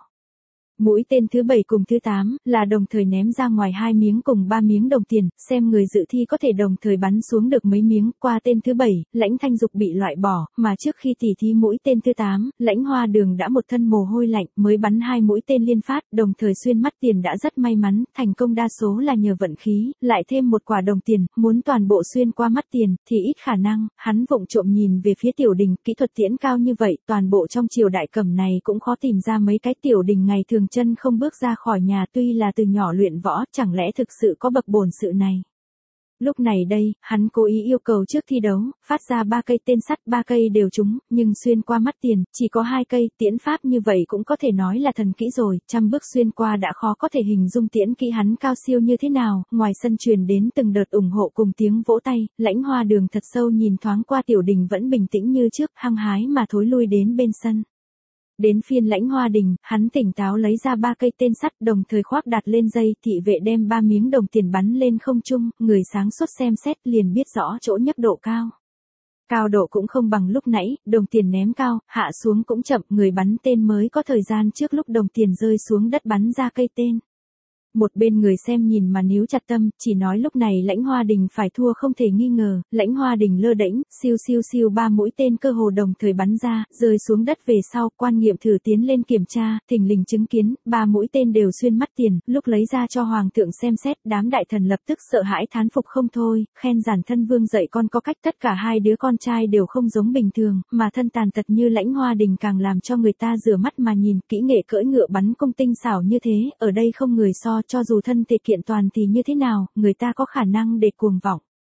Mũi tên thứ 7 cùng thứ 8 là đồng thời ném ra ngoài 2 miếng cùng 3 miếng đồng tiền, xem người dự thi có thể đồng thời bắn xuống được mấy miếng. Qua tên thứ 7, Lãnh Thanh Dục bị loại bỏ, mà trước khi tỉ thí mũi tên thứ 8, Lãnh Hoa Đường đã một thân mồ hôi lạnh, mới bắn 2 mũi tên liên phát, đồng thời xuyên mắt tiền đã rất may mắn, thành công đa số là nhờ vận khí, lại thêm một quả đồng tiền, muốn toàn bộ xuyên qua mắt tiền thì ít khả năng. Hắn vụng trộm nhìn về phía Tiểu Đình, kỹ thuật tiễn cao như vậy, toàn bộ trong triều đại Cẩm này cũng khó tìm ra mấy cái Tiểu Đình ngày thường chân không bước ra khỏi nhà, tuy là từ nhỏ luyện võ, chẳng lẽ thực sự có bậc bổn sự này. Lúc này đây, hắn cố ý yêu cầu trước thi đấu, phát ra 3 cây tên sắt, 3 cây đều trúng, nhưng xuyên qua mắt tiền, chỉ có 2 cây, tiễn pháp như vậy cũng có thể nói là thần kỹ rồi, 100 bước xuyên qua đã khó có thể hình dung tiễn kỹ hắn cao siêu như thế nào, ngoài sân truyền đến từng đợt ủng hộ cùng tiếng vỗ tay, Lãnh Hoa Đường thật sâu nhìn thoáng qua Tiểu Đình vẫn bình tĩnh như trước, hăng hái mà thối lui đến bên sân. Đến phiên Lãnh Hoa Đình, hắn tỉnh táo lấy ra 3 cây tên sắt, đồng thời khoác đặt lên dây, thị vệ đem 3 miếng đồng tiền bắn lên không trung, người sáng suốt xem xét liền biết rõ chỗ nhấp độ cao. Cao độ cũng không bằng lúc nãy, đồng tiền ném cao, hạ xuống cũng chậm, người bắn tên mới có thời gian trước lúc đồng tiền rơi xuống đất bắn ra cây tên. Một bên người xem nhìn mà níu chặt tâm, chỉ nói lúc này Lãnh Hoa Đình phải thua không thể nghi ngờ, Lãnh Hoa Đình lơ đễnh, siêu siêu siêu 3 mũi tên cơ hồ đồng thời bắn ra, rơi xuống đất về sau, quan nghiệm thử tiến lên kiểm tra, thình lình chứng kiến, 3 mũi tên đều xuyên mắt tiền, lúc lấy ra cho hoàng thượng xem xét, đám đại thần lập tức sợ hãi thán phục không thôi, khen Giản Thân Vương dạy con có cách, tất cả 2 đứa con trai đều không giống bình thường, mà thân tàn tật như Lãnh Hoa Đình càng làm cho người ta rửa mắt mà nhìn, kỹ nghệ cưỡi ngựa bắn cung tinh xảo như thế, ở đây không người so, cho dù thân thể kiện toàn thì như thế nào, người ta có khả năng để cuồng vọng.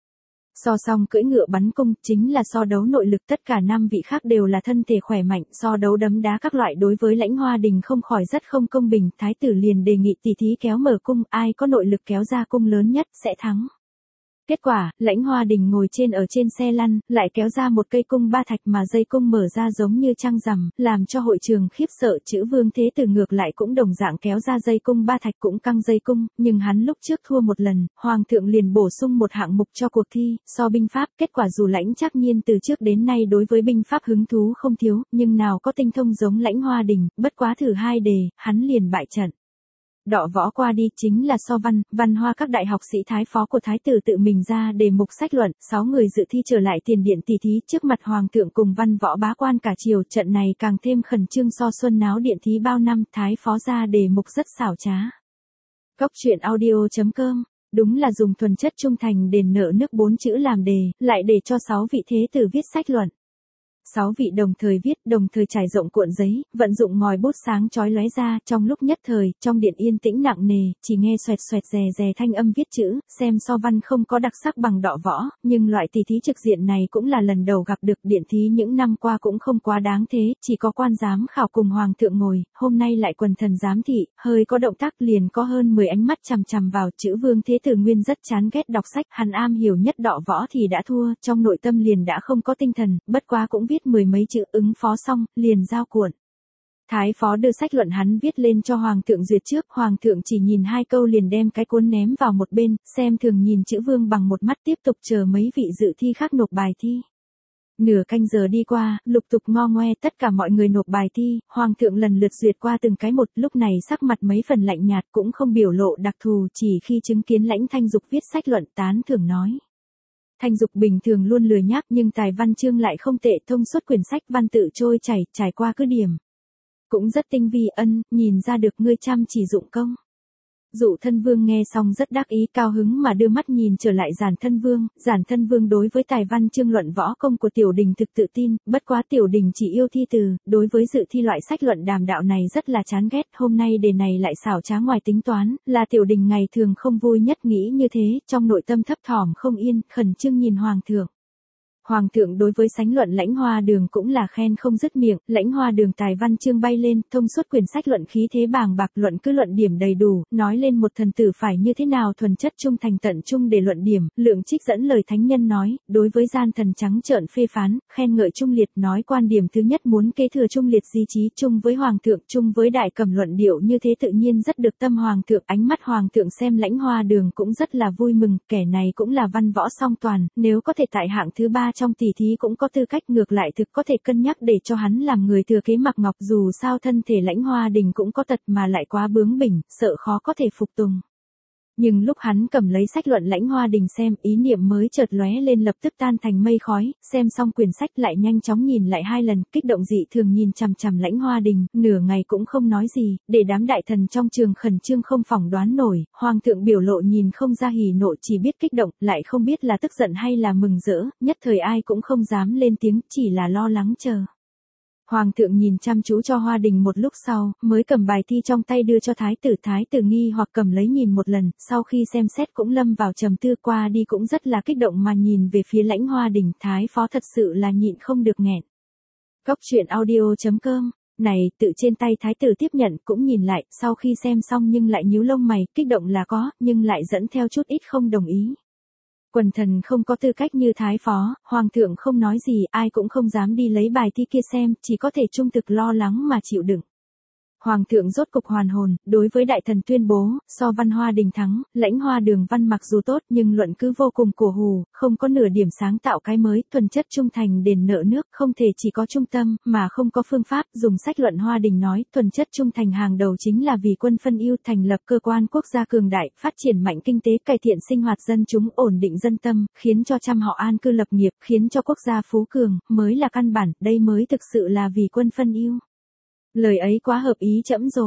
So song cưỡi ngựa bắn cung chính là so đấu nội lực, tất cả 5 vị khác đều là thân thể khỏe mạnh, so đấu đấm đá các loại đối với Lãnh Hoa Đình không khỏi rất không công bình, thái tử liền đề nghị tỷ thí kéo mở cung, ai có nội lực kéo ra cung lớn nhất sẽ thắng. Kết quả, Lãnh Hoa Đình ngồi ở trên xe lăn, lại kéo ra một cây cung ba thạch mà dây cung mở ra giống như trăng rằm, làm cho hội trường khiếp sợ. Chữ Vương Thế Tử ngược lại cũng đồng dạng kéo ra dây cung ba thạch cũng căng dây cung, nhưng hắn lúc trước thua một lần, Hoàng thượng liền bổ sung một hạng mục cho cuộc thi, so binh pháp. Kết quả dù Lãnh Trác Nhiên từ trước đến nay đối với binh pháp hứng thú không thiếu, nhưng nào có tinh thông giống Lãnh Hoa Đình, bất quá thử 2 đề, hắn liền bại trận. Đọ võ qua đi chính là so văn hoa, các đại học sĩ thái phó của thái tử tự mình ra đề mục sách luận, 6 người dự thi trở lại tiền điện tỷ thí trước mặt hoàng thượng cùng văn võ bá quan cả triều, trận này càng thêm khẩn trương so xuân náo điện thí bao năm, thái phó ra đề mục rất xảo trá. Góc truyện audio.com, đúng là dùng thuần chất trung thành đền nợ nước 4 chữ làm đề, lại để cho 6 vị thế tử viết sách luận. 6 vị đồng thời viết, đồng thời trải rộng cuộn giấy, vận dụng ngòi bút sáng chói lóe ra, trong lúc nhất thời, trong điện yên tĩnh nặng nề, chỉ nghe xoẹt xoẹt rè rè thanh âm viết chữ, xem so văn không có đặc sắc bằng đọ võ, nhưng loại tỷ thí trực diện này cũng là lần đầu gặp được. Điện thí những năm qua cũng không quá đáng thế, chỉ có quan giám khảo cùng hoàng thượng ngồi, hôm nay lại quần thần giám thị, hơi có động tác liền có hơn 10 ánh mắt chằm chằm vào. Chữ Vương Thế Tử nguyên rất chán ghét đọc sách, hắn am hiểu nhất đọ võ thì đã thua, trong nội tâm liền đã không có tinh thần, bất quá cũng viết 10 mấy chữ, ứng phó xong, liền giao cuộn. Thái phó đưa sách luận hắn viết lên cho hoàng thượng duyệt trước, hoàng thượng chỉ nhìn 2 câu liền đem cái cuốn ném vào một bên, xem thường nhìn Chữ Vương bằng một mắt, tiếp tục chờ mấy vị dự thi khác nộp bài thi. Nửa canh giờ đi qua, lục tục ngo ngoe tất cả mọi người nộp bài thi, hoàng thượng lần lượt duyệt qua từng cái một, lúc này sắc mặt mấy phần lạnh nhạt cũng không biểu lộ đặc thù, chỉ khi chứng kiến Lãnh Thanh Dục viết sách luận tán thưởng nói. Thanh Dục bình thường luôn lười nhác nhưng tài văn chương lại không tệ, thông suốt quyển sách, văn tự trôi chảy, trải qua cứ điểm. Cũng rất tinh vi, nhìn ra được ngươi chăm chỉ dụng công. Dụ Thân Vương nghe xong rất đắc ý, cao hứng mà đưa mắt nhìn trở lại Giản Thân Vương đối với tài văn chương luận võ công của Tiểu Đình thực tự tin, bất quá Tiểu Đình chỉ yêu thi từ, đối với dự thi loại sách luận đàm đạo này rất là chán ghét, hôm nay đề này lại xảo trá ngoài tính toán, là Tiểu Đình ngày thường không vui nhất, nghĩ như thế, trong nội tâm thấp thỏm không yên, khẩn trương nhìn hoàng thượng. Hoàng thượng đối với sánh luận Lãnh Hoa Đường cũng là khen không dứt miệng, Lãnh Hoa Đường tài văn chương bay lên, thông suốt quyển sách luận khí thế bàng bạc, luận cứ luận điểm đầy đủ, nói lên một thần tử phải như thế nào thuần chất trung thành tận trung để luận điểm, lượng trích dẫn lời thánh nhân nói, đối với gian thần trắng trợn phê phán, khen ngợi Trung Liệt, nói quan điểm thứ nhất muốn kế thừa Trung Liệt di trí, chung với hoàng thượng, chung với đại cẩm, luận điệu như thế tự nhiên rất được tâm hoàng thượng, ánh mắt hoàng thượng xem Lãnh Hoa Đường cũng rất là vui mừng, kẻ này cũng là văn võ song toàn, nếu có thể tại hạng thứ 3 trong tỷ thí cũng có tư cách, ngược lại thực có thể cân nhắc để cho hắn làm người thừa kế Mạc Ngọc, dù sao thân thể Lãnh Hoa Đình cũng có tật mà lại quá bướng bỉnh, sợ khó có thể phục tùng. Nhưng lúc hắn cầm lấy sách luận Lãnh Hoa Đình xem, ý niệm mới chợt lóe lên lập tức tan thành mây khói, xem xong quyển sách lại nhanh chóng nhìn lại 2 lần, kích động dị thường nhìn chằm chằm Lãnh Hoa Đình, nửa ngày cũng không nói gì, để đám đại thần trong trường khẩn trương không phỏng đoán nổi, hoàng thượng biểu lộ nhìn không ra hỉ nộ, chỉ biết kích động, lại không biết là tức giận hay là mừng rỡ, nhất thời ai cũng không dám lên tiếng, chỉ là lo lắng chờ. Hoàng thượng nhìn chăm chú cho Hoa Đình một lúc sau, mới cầm bài thi trong tay đưa cho thái tử nghi hoặc cầm lấy nhìn một lần, sau khi xem xét cũng lâm vào trầm tư, qua đi cũng rất là kích động mà nhìn về phía Lãnh Hoa Đình, thái phó thật sự là nhịn không được nghẹn. Góc truyện audio.com, này, tự trên tay thái tử tiếp nhận cũng nhìn lại, sau khi xem xong nhưng lại nhíu lông mày, kích động là có, nhưng lại dẫn theo chút ít không đồng ý. Quần thần không có tư cách như thái phó, hoàng thượng không nói gì, ai cũng không dám đi lấy bài thi kia xem, chỉ có thể trung thực lo lắng mà chịu đựng. Hoàng thượng rốt cục hoàn hồn, đối với đại thần tuyên bố, so văn Hoa Đình thắng, Lãnh Hoa Đường văn mặc dù tốt nhưng luận cứ vô cùng cổ hủ, không có nửa điểm sáng tạo cái mới, thuần chất trung thành đền nợ nước, không thể chỉ có trung tâm, mà không có phương pháp, dùng sách luận Hoa Đình nói, thuần chất trung thành hàng đầu chính là vì quân phân ưu, thành lập cơ quan quốc gia cường đại, phát triển mạnh kinh tế, cải thiện sinh hoạt dân chúng, ổn định dân tâm, khiến cho trăm họ an cư lập nghiệp, khiến cho quốc gia phú cường, mới là căn bản, đây mới thực sự là vì quân phân ưu. Lời ấy quá hợp ý trẫm rồi.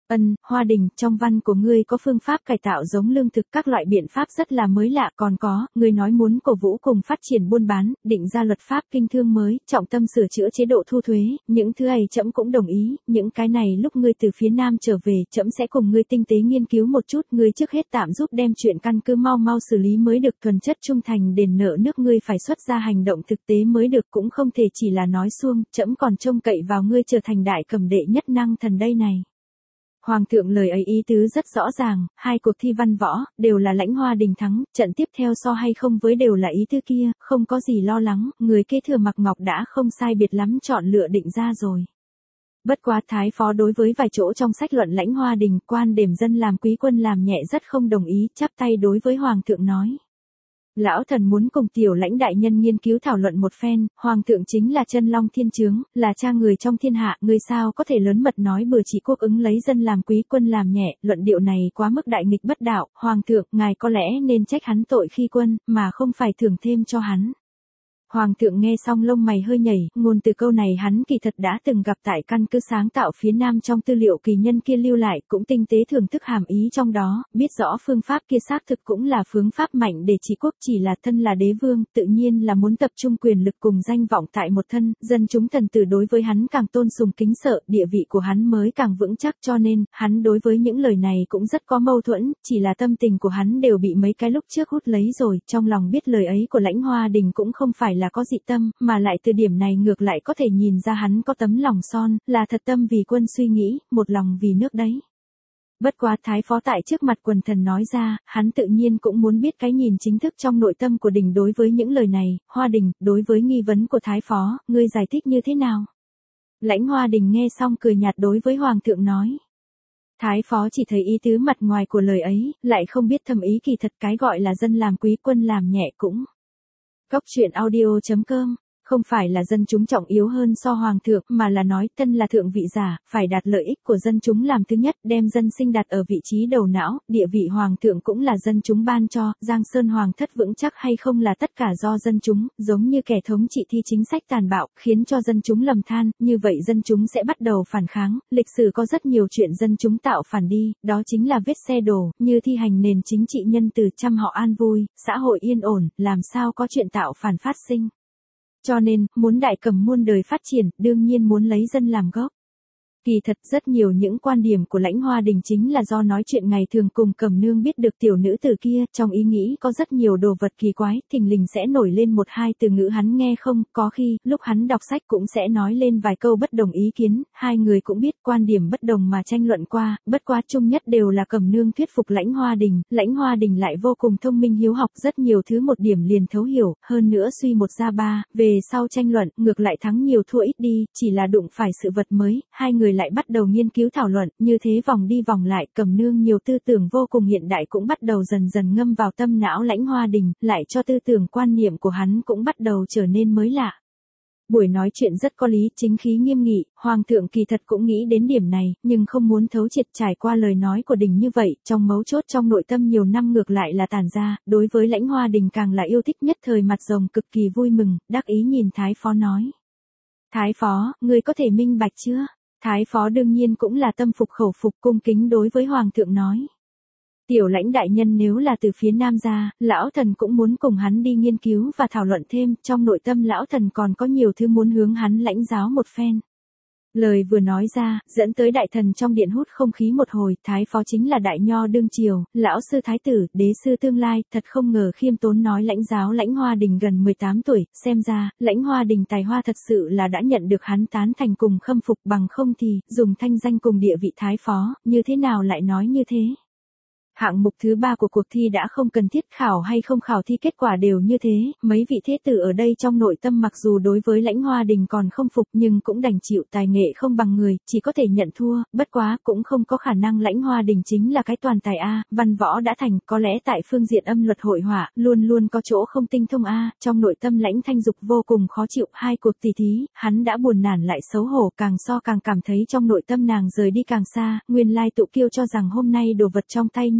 Hoa Đình, trong văn của ngươi có phương pháp cải tạo giống lương thực, các loại biện pháp rất là mới lạ, còn có, ngươi nói muốn cổ vũ cùng phát triển buôn bán, định ra luật pháp kinh thương mới, trọng tâm sửa chữa chế độ thu thuế, những thứ ấy trẫm cũng đồng ý, những cái này lúc ngươi từ phía Nam trở về, trẫm sẽ cùng ngươi tinh tế nghiên cứu một chút, ngươi trước hết tạm giúp đem chuyện căn cứ mau mau xử lý mới được, thuần chất trung thành đền nợ nước ngươi phải xuất ra hành động thực tế mới được, cũng không thể chỉ là nói suông, trẫm còn trông cậy vào ngươi trở thành đại cầm đệ nhất năng thần đây này. Hoàng thượng lời ấy ý tứ rất rõ ràng, hai cuộc thi văn võ, đều là Lãnh Hoa Đình thắng, trận tiếp theo so hay không với đều là ý tứ kia, không có gì lo lắng, người kế thừa Mạc Ngọc đã không sai biệt lắm chọn lựa định ra rồi. Bất quá Thái Phó đối với vài chỗ trong sách luận Lãnh Hoa Đình, quan điểm dân làm quý quân làm nhẹ rất không đồng ý, chắp tay đối với Hoàng thượng nói. Lão thần muốn cùng tiểu Lãnh đại nhân nghiên cứu thảo luận một phen, Hoàng thượng chính là chân long thiên chướng, là cha người trong thiên hạ, người sao có thể lớn mật nói bừa chỉ quốc ứng lấy dân làm quý quân làm nhẹ, luận điệu này quá mức đại nghịch bất đạo, Hoàng thượng, ngài có lẽ nên trách hắn tội khi quân, mà không phải thưởng thêm cho hắn. Hoàng thượng nghe xong lông mày hơi nhảy, ngôn từ câu này hắn kỳ thật đã từng gặp tại căn cứ sáng tạo phía Nam trong tư liệu kỳ nhân kia lưu lại, cũng tinh tế thưởng thức hàm ý trong đó, biết rõ phương pháp kia xác thực cũng là phương pháp mạnh để trị quốc, chỉ là thân là đế vương, tự nhiên là muốn tập trung quyền lực cùng danh vọng tại một thân, dân chúng thần tử đối với hắn càng tôn sùng kính sợ, địa vị của hắn mới càng vững chắc, cho nên, hắn đối với những lời này cũng rất có mâu thuẫn, chỉ là tâm tình của hắn đều bị mấy cái lúc trước hút lấy rồi, trong lòng biết lời ấy của Lãnh Hoa Đình cũng không phải là có dị tâm, mà lại từ điểm này ngược lại có thể nhìn ra hắn có tấm lòng son, là thật tâm vì quân suy nghĩ, một lòng vì nước đấy. Bất quá Thái Phó tại trước mặt quần thần nói ra, hắn tự nhiên cũng muốn biết cái nhìn chính thức trong nội tâm của Đình đối với những lời này, Hoa Đình, đối với nghi vấn của Thái Phó, ngươi giải thích như thế nào? Lãnh Hoa Đình nghe xong cười nhạt đối với Hoàng thượng nói. Thái Phó chỉ thấy ý tứ mặt ngoài của lời ấy, lại không biết thâm ý kỳ thật cái gọi là dân làm quý quân làm nhẹ cũng. Góc truyện audio.com, không phải là dân chúng trọng yếu hơn so hoàng thượng, mà là nói thân là thượng vị giả, phải đạt lợi ích của dân chúng làm thứ nhất, đem dân sinh đặt ở vị trí đầu não, địa vị hoàng thượng cũng là dân chúng ban cho, Giang Sơn hoàng thất vững chắc hay không là tất cả do dân chúng, giống như kẻ thống trị thi chính sách tàn bạo, khiến cho dân chúng lầm than, như vậy dân chúng sẽ bắt đầu phản kháng, lịch sử có rất nhiều chuyện dân chúng tạo phản đi, đó chính là vết xe đổ, như thi hành nền chính trị nhân từ trăm họ an vui, xã hội yên ổn, làm sao có chuyện tạo phản phát sinh. Cho nên, muốn đại cầm muôn đời phát triển, đương nhiên muốn lấy dân làm gốc. Kỳ thật rất nhiều những quan điểm của Lãnh Hoa Đình chính là do nói chuyện ngày thường cùng Cẩm Nương biết được tiểu nữ tử kia, trong ý nghĩ có rất nhiều đồ vật kỳ quái, thình lình sẽ nổi lên một hai từ ngữ hắn nghe không, có khi, lúc hắn đọc sách cũng sẽ nói lên vài câu bất đồng ý kiến, hai người cũng biết quan điểm bất đồng mà tranh luận qua, bất quá chung nhất đều là Cẩm Nương thuyết phục Lãnh Hoa Đình lại vô cùng thông minh hiếu học rất nhiều thứ một điểm liền thấu hiểu, hơn nữa suy một ra ba, về sau tranh luận, ngược lại thắng nhiều thua ít đi, chỉ là đụng phải sự vật mới, hai người lại bắt đầu nghiên cứu thảo luận, như thế vòng đi vòng lại, Cẩm Nương nhiều tư tưởng vô cùng hiện đại cũng bắt đầu dần dần ngâm vào tâm não Lãnh Hoa Đình, lại cho tư tưởng quan niệm của hắn cũng bắt đầu trở nên mới lạ. Buổi nói chuyện rất có lý, chính khí nghiêm nghị, Hoàng thượng kỳ thật cũng nghĩ đến điểm này, nhưng không muốn thấu triệt trải qua lời nói của Đình như vậy, trong mấu chốt trong nội tâm nhiều năm ngược lại là tản ra, đối với Lãnh Hoa Đình càng là yêu thích nhất thời mặt rồng cực kỳ vui mừng, đắc ý nhìn Thái Phó nói. Thái Phó, ngươi có thể minh bạch chưa? Thái Phó đương nhiên cũng là tâm phục khẩu phục cung kính đối với Hoàng thượng nói. Tiểu Lãnh đại nhân nếu là từ phía Nam ra, lão thần cũng muốn cùng hắn đi nghiên cứu và thảo luận thêm, trong nội tâm lão thần còn có nhiều thứ muốn hướng hắn lãnh giáo một phen. Lời vừa nói ra, dẫn tới đại thần trong điện hút không khí một hồi, Thái Phó chính là đại nho đương triều, lão sư thái tử, đế sư tương lai, thật không ngờ khiêm tốn nói lãnh giáo Lãnh Hoa Đình gần 18 tuổi, xem ra, Lãnh Hoa Đình tài hoa thật sự là đã nhận được hắn tán thành cùng khâm phục, bằng không thì, dùng thanh danh cùng địa vị Thái Phó, như thế nào lại nói như thế. Hạng mục thứ 3 của cuộc thi đã không cần thiết khảo hay không khảo thi kết quả đều như thế, mấy vị thế tử ở đây trong nội tâm mặc dù đối với Lãnh Hoa Đình còn không phục nhưng cũng đành chịu tài nghệ không bằng người, chỉ có thể nhận thua, bất quá cũng không có khả năng Lãnh Hoa Đình chính là cái toàn tài A, văn võ đã thành, có lẽ tại phương diện âm luật hội họa, luôn luôn có chỗ không tinh thông A, trong nội tâm Lãnh Thanh Dục vô cùng khó chịu, hai cuộc tỷ thí, hắn đã buồn nản lại xấu hổ, càng so càng cảm thấy trong nội tâm nàng rời đi càng xa, nguyên lai tụ kiêu cho rằng hôm nay đồ vật trong tay nhưng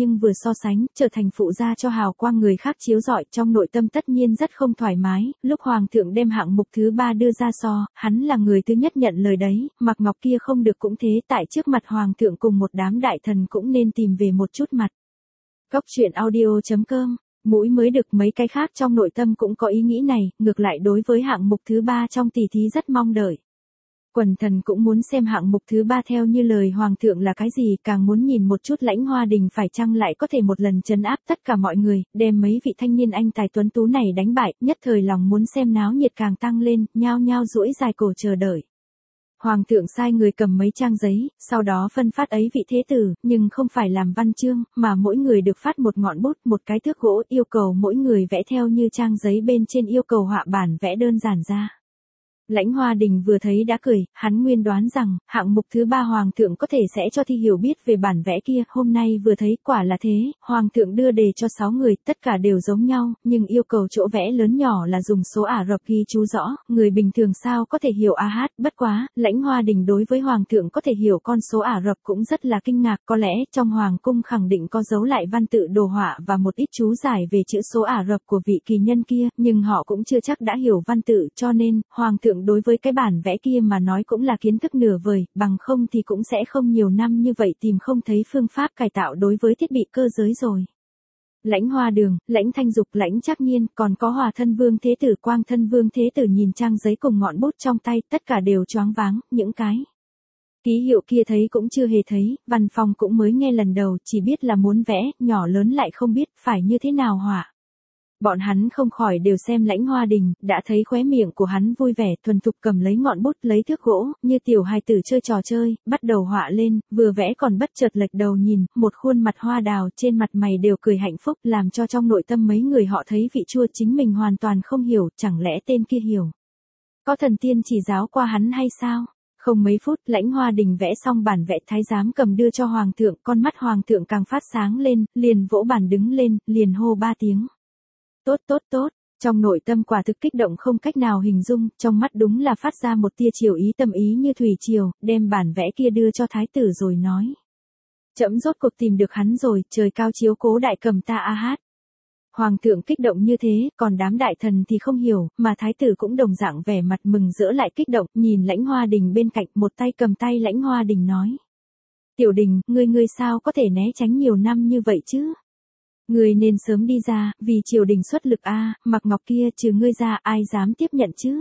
nhưng vừa so sánh, trở thành phụ gia cho hào quang người khác chiếu rọi, trong nội tâm tất nhiên rất không thoải mái, lúc hoàng thượng đem hạng mục thứ 3 đưa ra so, hắn là người thứ nhất nhận lời đấy, Mạc Ngọc kia không được cũng thế, tại trước mặt hoàng thượng cùng một đám đại thần cũng nên tìm về một chút mặt. Góc truyện audio.com, mũi mới được mấy cái khác trong nội tâm cũng có ý nghĩ này, ngược lại đối với hạng mục thứ 3 trong tỷ thí rất mong đợi. Quần thần cũng muốn xem hạng mục thứ 3 theo như lời hoàng thượng là cái gì, càng muốn nhìn một chút Lãnh Hoa Đình phải chăng lại có thể một lần trấn áp tất cả mọi người, đem mấy vị thanh niên anh tài tuấn tú này đánh bại, nhất thời lòng muốn xem náo nhiệt càng tăng lên, nhao nhao duỗi dài cổ chờ đợi. Hoàng thượng sai người cầm mấy trang giấy, sau đó phân phát ấy vị thế tử, nhưng không phải làm văn chương, mà mỗi người được phát một ngọn bút, một cái thước gỗ, yêu cầu mỗi người vẽ theo như trang giấy bên trên yêu cầu họa bản vẽ đơn giản ra. Lãnh Hoa Đình vừa thấy đã cười, hắn nguyên đoán rằng, hạng mục thứ 3 hoàng thượng có thể sẽ cho thi hiểu biết về bản vẽ kia, hôm nay vừa thấy quả là thế, hoàng thượng đưa đề cho 6 người, tất cả đều giống nhau, nhưng yêu cầu chỗ vẽ lớn nhỏ là dùng số Ả Rập ghi chú rõ, người bình thường sao có thể hiểu bất quá, Lãnh Hoa Đình đối với hoàng thượng có thể hiểu con số Ả Rập cũng rất là kinh ngạc, có lẽ trong hoàng cung khẳng định có dấu lại văn tự đồ họa và một ít chú giải về chữ số Ả Rập của vị kỳ nhân kia, nhưng họ cũng chưa chắc đã hiểu văn tự, cho nên, hoàng thượng đối với cái bản vẽ kia mà nói cũng là kiến thức nửa vời, bằng không thì cũng sẽ không nhiều năm như vậy tìm không thấy phương pháp cải tạo đối với thiết bị cơ giới rồi. Lãnh Hoa Đường, Lãnh Thanh Dục, Lãnh Trác Nhiên, còn có Hòa Thân Vương Thế Tử, Quang Thân Vương Thế Tử nhìn trang giấy cùng ngọn bút trong tay, tất cả đều choáng váng, những cái ký hiệu kia thấy cũng chưa hề thấy, Văn Phong cũng mới nghe lần đầu, chỉ biết là muốn vẽ, nhỏ lớn lại không biết phải như thế nào họa. Bọn hắn không khỏi đều xem Lãnh Hoa Đình, đã thấy khóe miệng của hắn vui vẻ, thuần thục cầm lấy ngọn bút, lấy thước gỗ, như tiểu hài tử chơi trò chơi, bắt đầu họa lên, vừa vẽ còn bất chợt lệch đầu nhìn, một khuôn mặt hoa đào, trên mặt mày đều cười hạnh phúc, làm cho trong nội tâm mấy người họ thấy vị chua chính mình hoàn toàn không hiểu, chẳng lẽ tên kia hiểu. Có thần tiên chỉ giáo qua hắn hay sao? Không mấy phút, Lãnh Hoa Đình vẽ xong bản vẽ, thái giám cầm đưa cho hoàng thượng, con mắt hoàng thượng càng phát sáng lên, liền vỗ bàn đứng lên, liền hô 3 tiếng. Tốt tốt tốt, trong nội tâm quả thực kích động không cách nào hình dung, trong mắt đúng là phát ra một tia chiều ý tâm ý như thủy triều, đem bản vẽ kia đưa cho thái tử rồi nói. Trẫm rốt cuộc tìm được hắn rồi, trời cao chiếu cố đại cầm ta Hoàng thượng kích động như thế, còn đám đại thần thì không hiểu, mà thái tử cũng đồng dạng vẻ mặt mừng rỡ lại kích động, nhìn Lãnh Hoa Đình bên cạnh, một tay cầm tay Lãnh Hoa Đình nói. Tiểu Đình, ngươi sao có thể né tránh nhiều năm như vậy chứ? Ngươi nên sớm đi ra, vì triều đình xuất lực Mạc Ngọc kia trừ ngươi ra ai dám tiếp nhận chứ?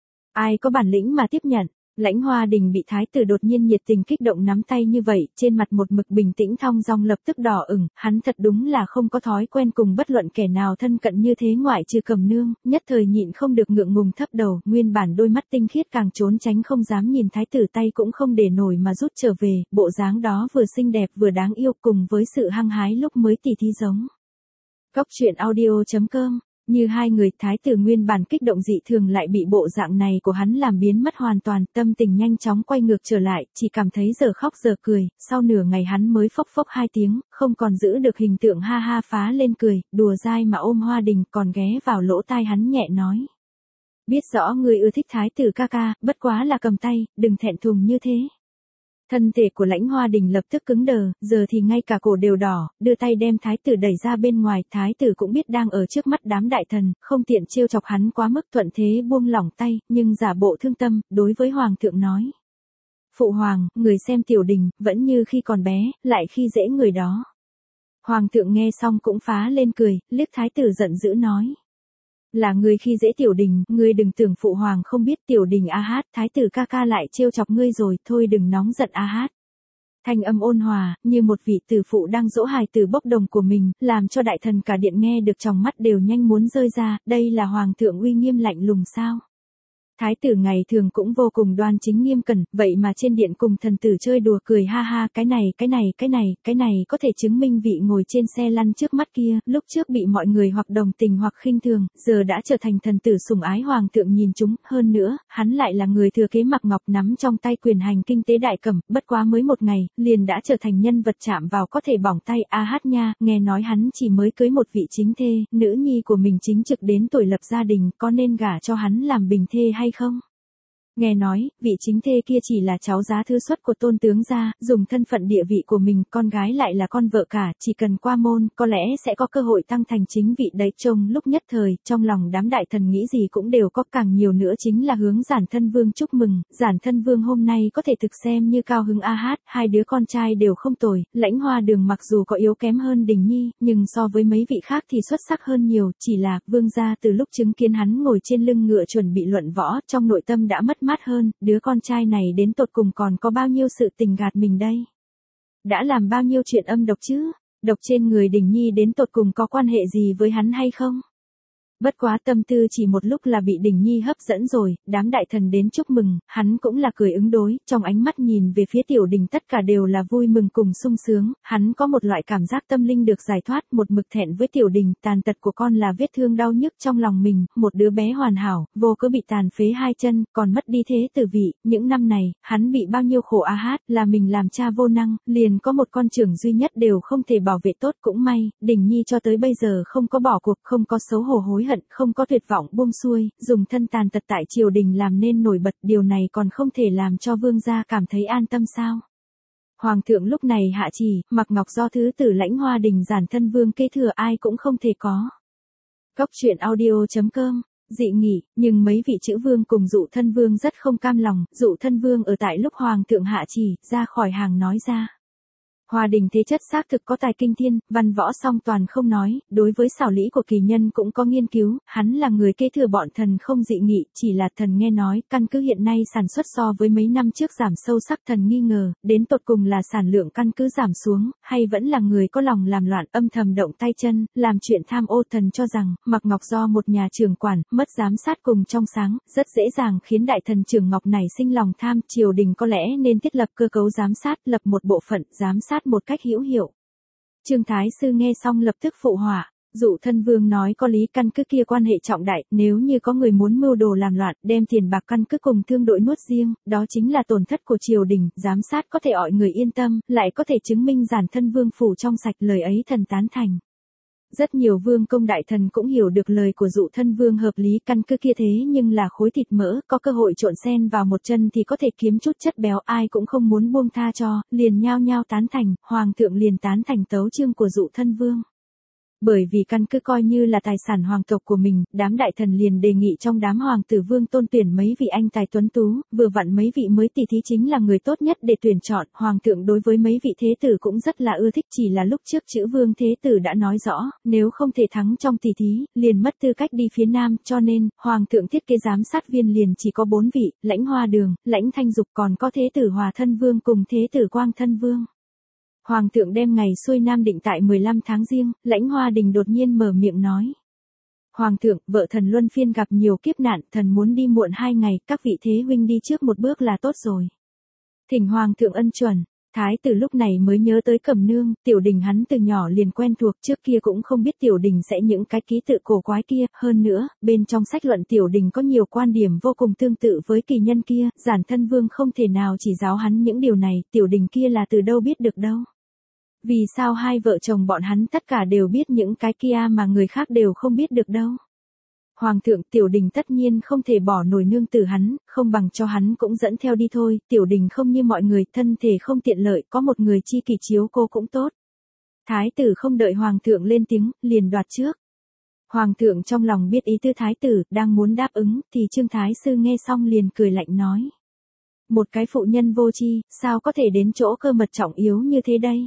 Ai có bản lĩnh mà tiếp nhận? Lãnh Hoa Đình bị thái tử đột nhiên nhiệt tình kích động nắm tay như vậy, trên mặt một mực bình tĩnh thong dong lập tức đỏ ửng, hắn thật đúng là không có thói quen cùng bất luận kẻ nào thân cận như thế ngoại trừ Cầm Nương, nhất thời nhịn không được ngượng ngùng thấp đầu, nguyên bản đôi mắt tinh khiết càng trốn tránh không dám nhìn thái tử tay cũng không để nổi mà rút trở về, bộ dáng đó vừa xinh đẹp vừa đáng yêu cùng với sự hăng hái lúc mới tỉ thí giống. Góc truyện audio.com, như hai người thái tử nguyên bản kích động dị thường lại bị bộ dạng này của hắn làm biến mất hoàn toàn, tâm tình nhanh chóng quay ngược trở lại, chỉ cảm thấy giờ khóc giờ cười, sau nửa ngày hắn mới phốc phốc 2 tiếng, không còn giữ được hình tượng ha ha phá lên cười, đùa dai mà ôm Hoa Đình, còn ghé vào lỗ tai hắn nhẹ nói. Biết rõ ngươi ưa thích thái tử ca ca, bất quá là cầm tay, đừng thẹn thùng như thế. Thân thể của Lãnh Hoa Đình lập tức cứng đờ, giờ thì ngay cả cổ đều đỏ, đưa tay đem thái tử đẩy ra bên ngoài, thái tử cũng biết đang ở trước mắt đám đại thần, không tiện trêu chọc hắn quá mức, thuận thế buông lỏng tay, nhưng giả bộ thương tâm, đối với hoàng thượng nói. Phụ hoàng, người xem Tiểu Đình, vẫn như khi còn bé, lại khi dễ người đó. Hoàng thượng nghe xong cũng phá lên cười, liếc thái tử giận dữ nói. Là người khi dễ Tiểu Đình, ngươi đừng tưởng phụ hoàng không biết Tiểu Đình thái tử ca ca lại trêu chọc ngươi rồi, thôi đừng nóng giận Thanh âm ôn hòa, như một vị tử phụ đang dỗ hài tử bốc đồng của mình, làm cho đại thần cả điện nghe được trong mắt đều nhanh muốn rơi ra, đây là hoàng thượng uy nghiêm lạnh lùng sao? Thái tử ngày thường cũng vô cùng đoan chính nghiêm cẩn, vậy mà trên điện cùng thần tử chơi đùa cười ha ha, cái này có thể chứng minh vị ngồi trên xe lăn trước mắt kia, lúc trước bị mọi người hoặc đồng tình hoặc khinh thường, giờ đã trở thành thần tử sủng ái hoàng thượng nhìn chúng, hơn nữa, hắn lại là người thừa kế Mạc Ngọc nắm trong tay quyền hành kinh tế đại cẩm, bất quá mới một ngày, liền đã trở thành nhân vật chạm vào có thể bỏng tay nha, nghe nói hắn chỉ mới cưới một vị chính thê, nữ nhi của mình chính trực đến tuổi lập gia đình, có nên gả cho hắn làm bình thê hay không? Nghe nói, vị chính thê kia chỉ là cháu giá thứ xuất của tôn tướng gia, dùng thân phận địa vị của mình, con gái lại là con vợ cả, chỉ cần qua môn, có lẽ sẽ có cơ hội tăng thành chính vị đấy. Trông lúc nhất thời, trong lòng đám đại thần nghĩ gì cũng đều có, càng nhiều nữa chính là hướng Giản Thân Vương chúc mừng. Giản Thân Vương hôm nay có thể thực xem như cao hứng a hát, hai đứa con trai đều không tồi, Lãnh Hoa Đường mặc dù có yếu kém hơn Đình Nhi, nhưng so với mấy vị khác thì xuất sắc hơn nhiều, chỉ là vương gia từ lúc chứng kiến hắn ngồi trên lưng ngựa chuẩn bị luận võ, trong nội tâm đã mất mát hơn, đứa con trai này đến tột cùng còn có bao nhiêu sự tình gạt mình đây? Đã làm bao nhiêu chuyện âm độc chứ? Độc trên người Đình Nhi đến tột cùng có quan hệ gì với hắn hay không? Bất quá tâm tư chỉ một lúc là bị Đình Nhi hấp dẫn rồi, đám đại thần đến chúc mừng, hắn cũng là cười ứng đối, trong ánh mắt nhìn về phía Tiểu Đình tất cả đều là vui mừng cùng sung sướng, hắn có một loại cảm giác tâm linh được giải thoát, một mực thẹn với Tiểu Đình, tàn tật của con là vết thương đau nhức trong lòng mình, một đứa bé hoàn hảo, vô cớ bị tàn phế hai chân, còn mất đi thế tử vị, những năm này, hắn bị bao nhiêu khổ a hát, là mình làm cha vô năng, liền có một con trưởng duy nhất đều không thể bảo vệ tốt, cũng may, Đình Nhi cho tới bây giờ không có bỏ cuộc, không có xấu hổ hối hận, không có tuyệt vọng buông xuôi, dùng thân tàn tật tại triều đình làm nên nổi bật, điều này còn không thể làm cho vương gia cảm thấy an tâm sao? Hoàng thượng lúc này hạ chỉ, mặc ngọc do thứ tử Lãnh Hoa Đình Giản Thân Vương kế thừa ai cũng không thể có. Góc truyện audio.com Dị nghị, nhưng mấy vị chữ vương cùng Dụ Thân Vương rất không cam lòng, Dụ Thân Vương ở tại lúc Hoàng thượng hạ chỉ, ra khỏi hàng nói ra. Hoa Đình thế chất xác thực có tài kinh thiên, văn võ song toàn không nói, đối với xảo lý của kỳ nhân cũng có nghiên cứu, hắn là người kế thừa bọn thần không dị nghị, chỉ là thần nghe nói, căn cứ hiện nay sản xuất so với mấy năm trước giảm sâu sắc, thần nghi ngờ, đến tột cùng là sản lượng căn cứ giảm xuống, hay vẫn là người có lòng làm loạn âm thầm động tay chân, làm chuyện tham ô. Thần cho rằng, Mặc Ngọc do một nhà trưởng quản, mất giám sát cùng trong sáng, rất dễ dàng khiến đại thần Trường Ngọc này sinh lòng tham, triều đình có lẽ nên thiết lập cơ cấu giám sát, lập một bộ phận giám sát một cách hữu hiệu. Trương Thái Sư nghe xong lập tức phụ họa, Dụ Thân Vương nói có lý, căn cứ kia quan hệ trọng đại, nếu như có người muốn mưu đồ làm loạn, đem tiền bạc căn cứ cùng thương đội nuốt riêng, đó chính là tổn thất của triều đình, giám sát có thể mọi người yên tâm, lại có thể chứng minh Giản Thân Vương phủ trong sạch, lời ấy thần tán thành. Rất nhiều vương công đại thần cũng hiểu được lời của Dụ Thân Vương hợp lý, căn cứ kia thế nhưng là khối thịt mỡ, có cơ hội trộn xen vào một chân thì có thể kiếm chút chất béo, ai cũng không muốn buông tha cho, liền nhao nhao tán thành, Hoàng thượng liền tán thành tấu chương của Dụ Thân Vương. Bởi vì căn cứ coi như là tài sản hoàng tộc của mình, đám đại thần liền đề nghị trong đám hoàng tử vương tôn tuyển mấy vị anh tài tuấn tú, vừa vặn mấy vị mới tỷ thí chính là người tốt nhất để tuyển chọn. Hoàng thượng đối với mấy vị thế tử cũng rất là ưa thích, chỉ là lúc trước chữ vương thế tử đã nói rõ, nếu không thể thắng trong tỷ thí, liền mất tư cách đi phía nam, cho nên, hoàng thượng thiết kế giám sát viên liền chỉ có 4 vị, Lãnh Hoa Đường, Lãnh Thanh Dục, còn có thế tử Hòa Thân Vương cùng thế tử Quang Thân Vương. Hoàng thượng đem ngày xuôi nam định tại 15 tháng Giêng, Lãnh Hoa Đình đột nhiên mở miệng nói. Hoàng thượng, vợ thần luân phiên gặp nhiều kiếp nạn, thần muốn đi muộn 2 ngày, các vị thế huynh đi trước một bước là tốt rồi. Thỉnh Hoàng thượng ân chuẩn. Thái tử lúc này mới nhớ tới Cẩm Nương, Tiểu Đình hắn từ nhỏ liền quen thuộc, trước kia cũng không biết Tiểu Đình sẽ những cái ký tự cổ quái kia, hơn nữa, bên trong sách luận Tiểu Đình có nhiều quan điểm vô cùng tương tự với kỳ nhân kia, Giản Thân Vương không thể nào chỉ giáo hắn những điều này, Tiểu Đình kia là từ đâu biết được đâu. Vì sao hai vợ chồng bọn hắn tất cả đều biết những cái kia mà người khác đều không biết được đâu. Hoàng thượng, Tiểu Đình tất nhiên không thể bỏ nổi nương tử hắn, không bằng cho hắn cũng dẫn theo đi thôi, Tiểu Đình không như mọi người, thân thể không tiện lợi, có một người chi kỷ chiếu cô cũng tốt. Thái tử không đợi Hoàng thượng lên tiếng, liền đoạt trước. Hoàng thượng trong lòng biết ý tư Thái tử, đang muốn đáp ứng, thì Trương Thái Sư nghe xong liền cười lạnh nói. Một cái phụ nhân vô tri, sao có thể đến chỗ cơ mật trọng yếu như thế đây?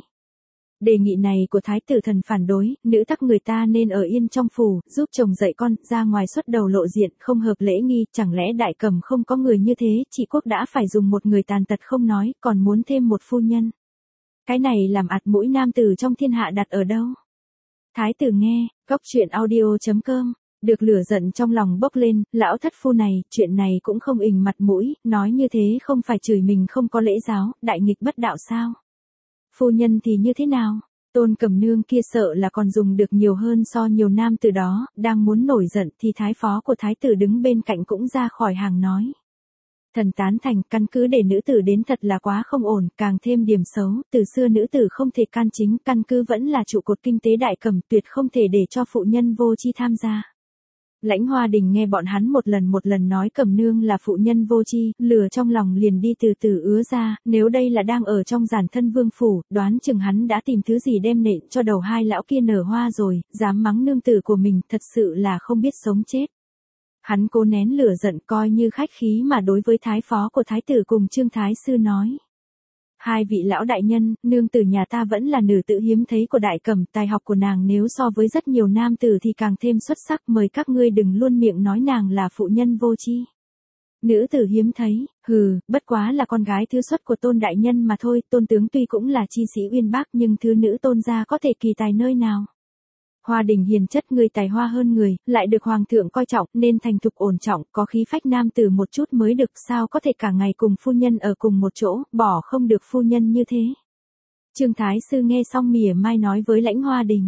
Đề nghị này của Thái tử thần phản đối, nữ tắc người ta nên ở yên trong phủ, giúp chồng dạy con, ra ngoài xuất đầu lộ diện, không hợp lễ nghi, chẳng lẽ Đại Cẩm không có người như thế, trị quốc đã phải dùng một người tàn tật không nói, còn muốn thêm một phu nhân. Cái này làm ạt mũi nam tử trong thiên hạ đặt ở đâu? Thái tử nghe, góc truyện audio.com, được lửa giận trong lòng bốc lên, lão thất phu này, chuyện này cũng không ình mặt mũi, nói như thế không phải chửi mình không có lễ giáo, đại nghịch bất đạo sao? Phu nhân thì như thế nào? Tôn Cẩm Nương kia sợ là còn dùng được nhiều hơn so nhiều nam từ đó, đang muốn nổi giận thì thái phó của thái tử đứng bên cạnh cũng ra khỏi hàng nói. Thần tán thành, căn cứ để nữ tử đến thật là quá không ổn, càng thêm điểm xấu, từ xưa nữ tử không thể can chính, căn cứ vẫn là trụ cột kinh tế Đại Cẩm, tuyệt không thể để cho phụ nhân vô tri tham gia. Lãnh Hoa Đình nghe bọn hắn một lần nói Cẩm Nương là phụ nhân vô tri, lửa trong lòng liền đi từ từ ứa ra, nếu đây là đang ở trong giản thân vương phủ, đoán chừng hắn đã tìm thứ gì đem nện cho đầu hai lão kia nở hoa rồi, dám mắng nương tử của mình, thật sự là không biết sống chết. Hắn cố nén lửa giận coi như khách khí mà đối với thái phó của thái tử cùng Trương Thái Sư nói. Hai vị lão đại nhân, nương tử nhà ta vẫn là nữ tử hiếm thấy của Đại Cẩm, tài học của nàng nếu so với rất nhiều nam tử thì càng thêm xuất sắc, mời các ngươi đừng luôn miệng nói nàng là phụ nhân vô tri. Nữ tử hiếm thấy, bất quá là con gái thứ xuất của Tôn đại nhân mà thôi, Tôn tướng tuy cũng là chi sĩ uyên bác nhưng thứ nữ Tôn gia có thể kỳ tài nơi nào. Hoa Đình hiền chất, người tài hoa hơn người, lại được hoàng thượng coi trọng nên thành thục ổn trọng, có khí phách nam tử một chút mới được, sao có thể cả ngày cùng phu nhân ở cùng một chỗ, bỏ không được phu nhân như thế. Trương Thái Sư nghe xong mỉa mai nói với Lãnh Hoa Đình.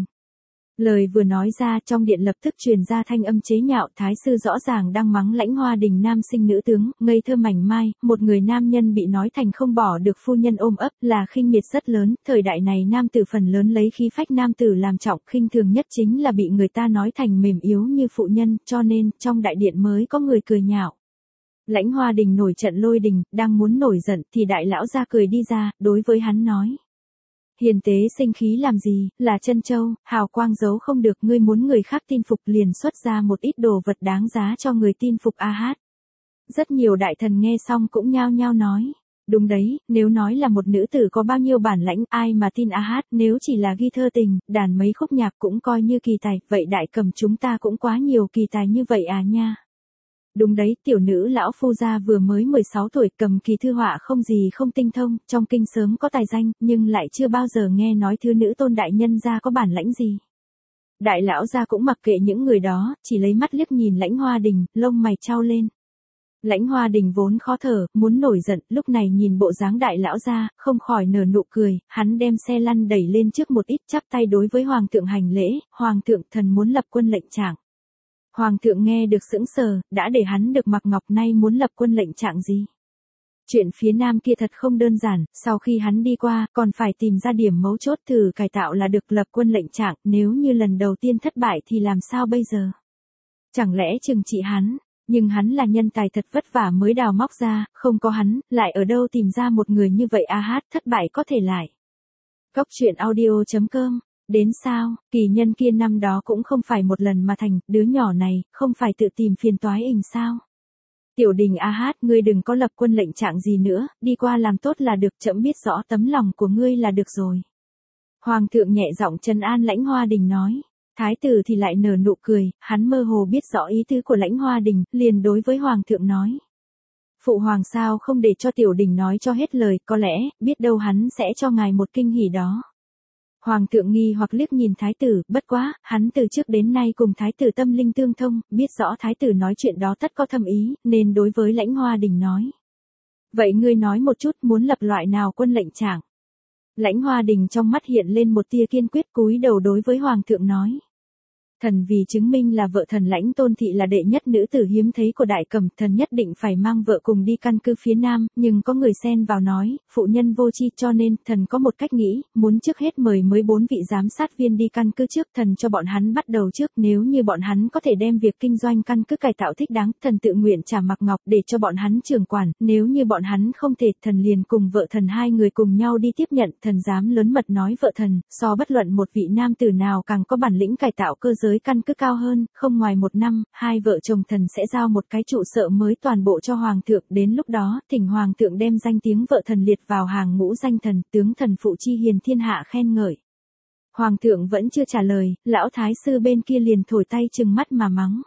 Lời vừa nói ra trong điện lập tức truyền ra thanh âm chế nhạo, Thái Sư rõ ràng đang mắng Lãnh Hoa Đình nam sinh nữ tướng, ngây thơ mảnh mai, một người nam nhân bị nói thành không bỏ được phu nhân ôm ấp là khinh miệt rất lớn, thời đại này nam tử phần lớn lấy khí phách nam tử làm trọng, khinh thường nhất chính là bị người ta nói thành mềm yếu như phụ nhân, cho nên trong đại điện mới có người cười nhạo. Lãnh Hoa Đình nổi trận lôi đình, đang muốn nổi giận thì đại lão ra cười đi ra, đối với hắn nói. Hiền tế sinh khí làm gì, là chân châu, hào quang giấu không được, ngươi muốn người khác tin phục liền xuất ra một ít đồ vật đáng giá cho người tin phục a hát. Rất nhiều đại thần nghe xong cũng nhao nhao nói. Đúng đấy, nếu nói là một nữ tử có bao nhiêu bản lãnh ai mà tin a hát, nếu chỉ là ghi thơ tình, đàn mấy khúc nhạc cũng coi như kỳ tài, vậy Đại Cẩm chúng ta cũng quá nhiều kỳ tài như vậy à nha. Đúng đấy, tiểu nữ lão phu gia vừa mới 16 tuổi, cầm kỳ thư họa không gì không tinh thông, trong kinh sớm có tài danh, nhưng lại chưa bao giờ nghe nói thứ nữ Tôn đại nhân gia có bản lãnh gì. Đại lão gia cũng mặc kệ những người đó, chỉ lấy mắt liếc nhìn Lãnh Hoa Đình, lông mày chau lên. Lãnh Hoa Đình vốn khó thở, muốn nổi giận, lúc này nhìn bộ dáng đại lão gia, không khỏi nở nụ cười, hắn đem xe lăn đẩy lên trước một ít, chắp tay đối với hoàng thượng hành lễ, hoàng thượng thần muốn lập quân lệnh trạng. Hoàng thượng nghe được sững sờ, đã để hắn được mặc ngọc, nay muốn lập quân lệnh trạng gì? Chuyện phía nam kia thật không đơn giản, sau khi hắn đi qua, còn phải tìm ra điểm mấu chốt thử cải tạo là được lập quân lệnh trạng, nếu như lần đầu tiên thất bại thì làm sao bây giờ? Chẳng lẽ trừng trị hắn? Nhưng hắn là nhân tài thật vất vả mới đào móc ra, không có hắn, lại ở đâu tìm ra một người như vậy a hát, thất bại có thể lại. Góc truyện audio.com. Đến sao, kỳ nhân kia năm đó cũng không phải một lần mà thành, đứa nhỏ này, không phải tự tìm phiền toái ình sao. Tiểu Đình a hát, ngươi đừng có lập quân lệnh trạng gì nữa, đi qua làm tốt là được, trẫm biết rõ tấm lòng của ngươi là được rồi. Hoàng thượng nhẹ giọng trấn an Lãnh Hoa Đình nói. Thái tử thì lại nở nụ cười, hắn mơ hồ biết rõ ý tứ của Lãnh Hoa Đình, liền đối với Hoàng thượng nói. Phụ hoàng sao không để cho Tiểu Đình nói cho hết lời, có lẽ, biết đâu hắn sẽ cho ngài một kinh hỉ đó. Hoàng thượng nghi hoặc liếc nhìn thái tử, bất quá, hắn từ trước đến nay cùng thái tử tâm linh tương thông, biết rõ thái tử nói chuyện đó tất có thâm ý, nên đối với Lãnh Hoa Đình nói. Vậy ngươi nói một chút muốn lập loại nào quân lệnh trạng? Lãnh Hoa Đình trong mắt hiện lên một tia kiên quyết, cúi đầu đối với Hoàng thượng nói. Thần vì chứng minh là vợ thần Lãnh Tôn thị là đệ nhất nữ tử hiếm thấy của Đại Cẩm, thần nhất định phải mang vợ cùng đi căn cứ phía Nam, nhưng có người xen vào nói, phụ nhân vô tri, cho nên, thần có một cách nghĩ, muốn trước hết mời 14 vị giám sát viên đi căn cứ trước, thần cho bọn hắn bắt đầu trước, nếu như bọn hắn có thể đem việc kinh doanh căn cứ cải tạo thích đáng, thần tự nguyện trả mặc ngọc để cho bọn hắn trưởng quản, nếu như bọn hắn không thể, thần liền cùng vợ thần hai người cùng nhau đi tiếp nhận, thần dám lớn mật nói vợ thần, so bất luận một vị nam tử nào càng có bản lĩnh cải tạo cơ giới căn cứ cao hơn, không ngoài một năm, hai vợ chồng thần sẽ giao một cái trụ sở mới toàn bộ cho hoàng thượng, đến lúc đó, thỉnh hoàng thượng đem danh tiếng vợ thần liệt vào hàng ngũ danh thần, tướng thần phụ chi hiền thiên hạ khen ngợi. Hoàng thượng vẫn chưa trả lời, lão thái sư bên kia liền thổi tay trừng mắt mà mắng.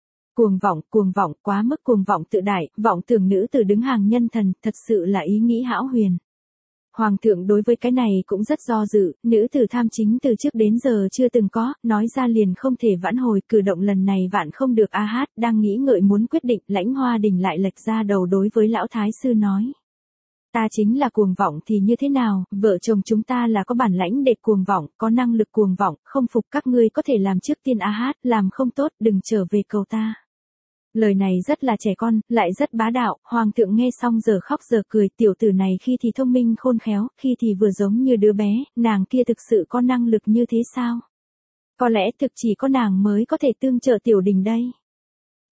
Cuồng vọng, quá mức cuồng vọng tự đại, vọng tưởng nữ tử đứng hàng nhân thần, thật sự là ý nghĩ hão huyền. Hoàng thượng đối với cái này cũng rất do dự, nữ tử tham chính từ trước đến giờ chưa từng có, nói ra liền không thể vãn hồi, cử động lần này vạn không được a hát, đang nghĩ ngợi muốn quyết định, Lãnh Hoa Đình lại lệch ra đầu đối với lão thái sư nói. Ta chính là cuồng vọng thì như thế nào, vợ chồng chúng ta là có bản lãnh để cuồng vọng, có năng lực cuồng vọng, không phục các ngươi có thể làm trước tiên a hát, làm không tốt đừng trở về cầu ta. Lời này rất là trẻ con, lại rất bá đạo, hoàng thượng nghe xong giờ khóc giờ cười, tiểu tử này khi thì thông minh khôn khéo, khi thì vừa giống như đứa bé, nàng kia thực sự có năng lực như thế sao? Có lẽ thực chỉ có nàng mới có thể tương trợ Tiểu Đình đây.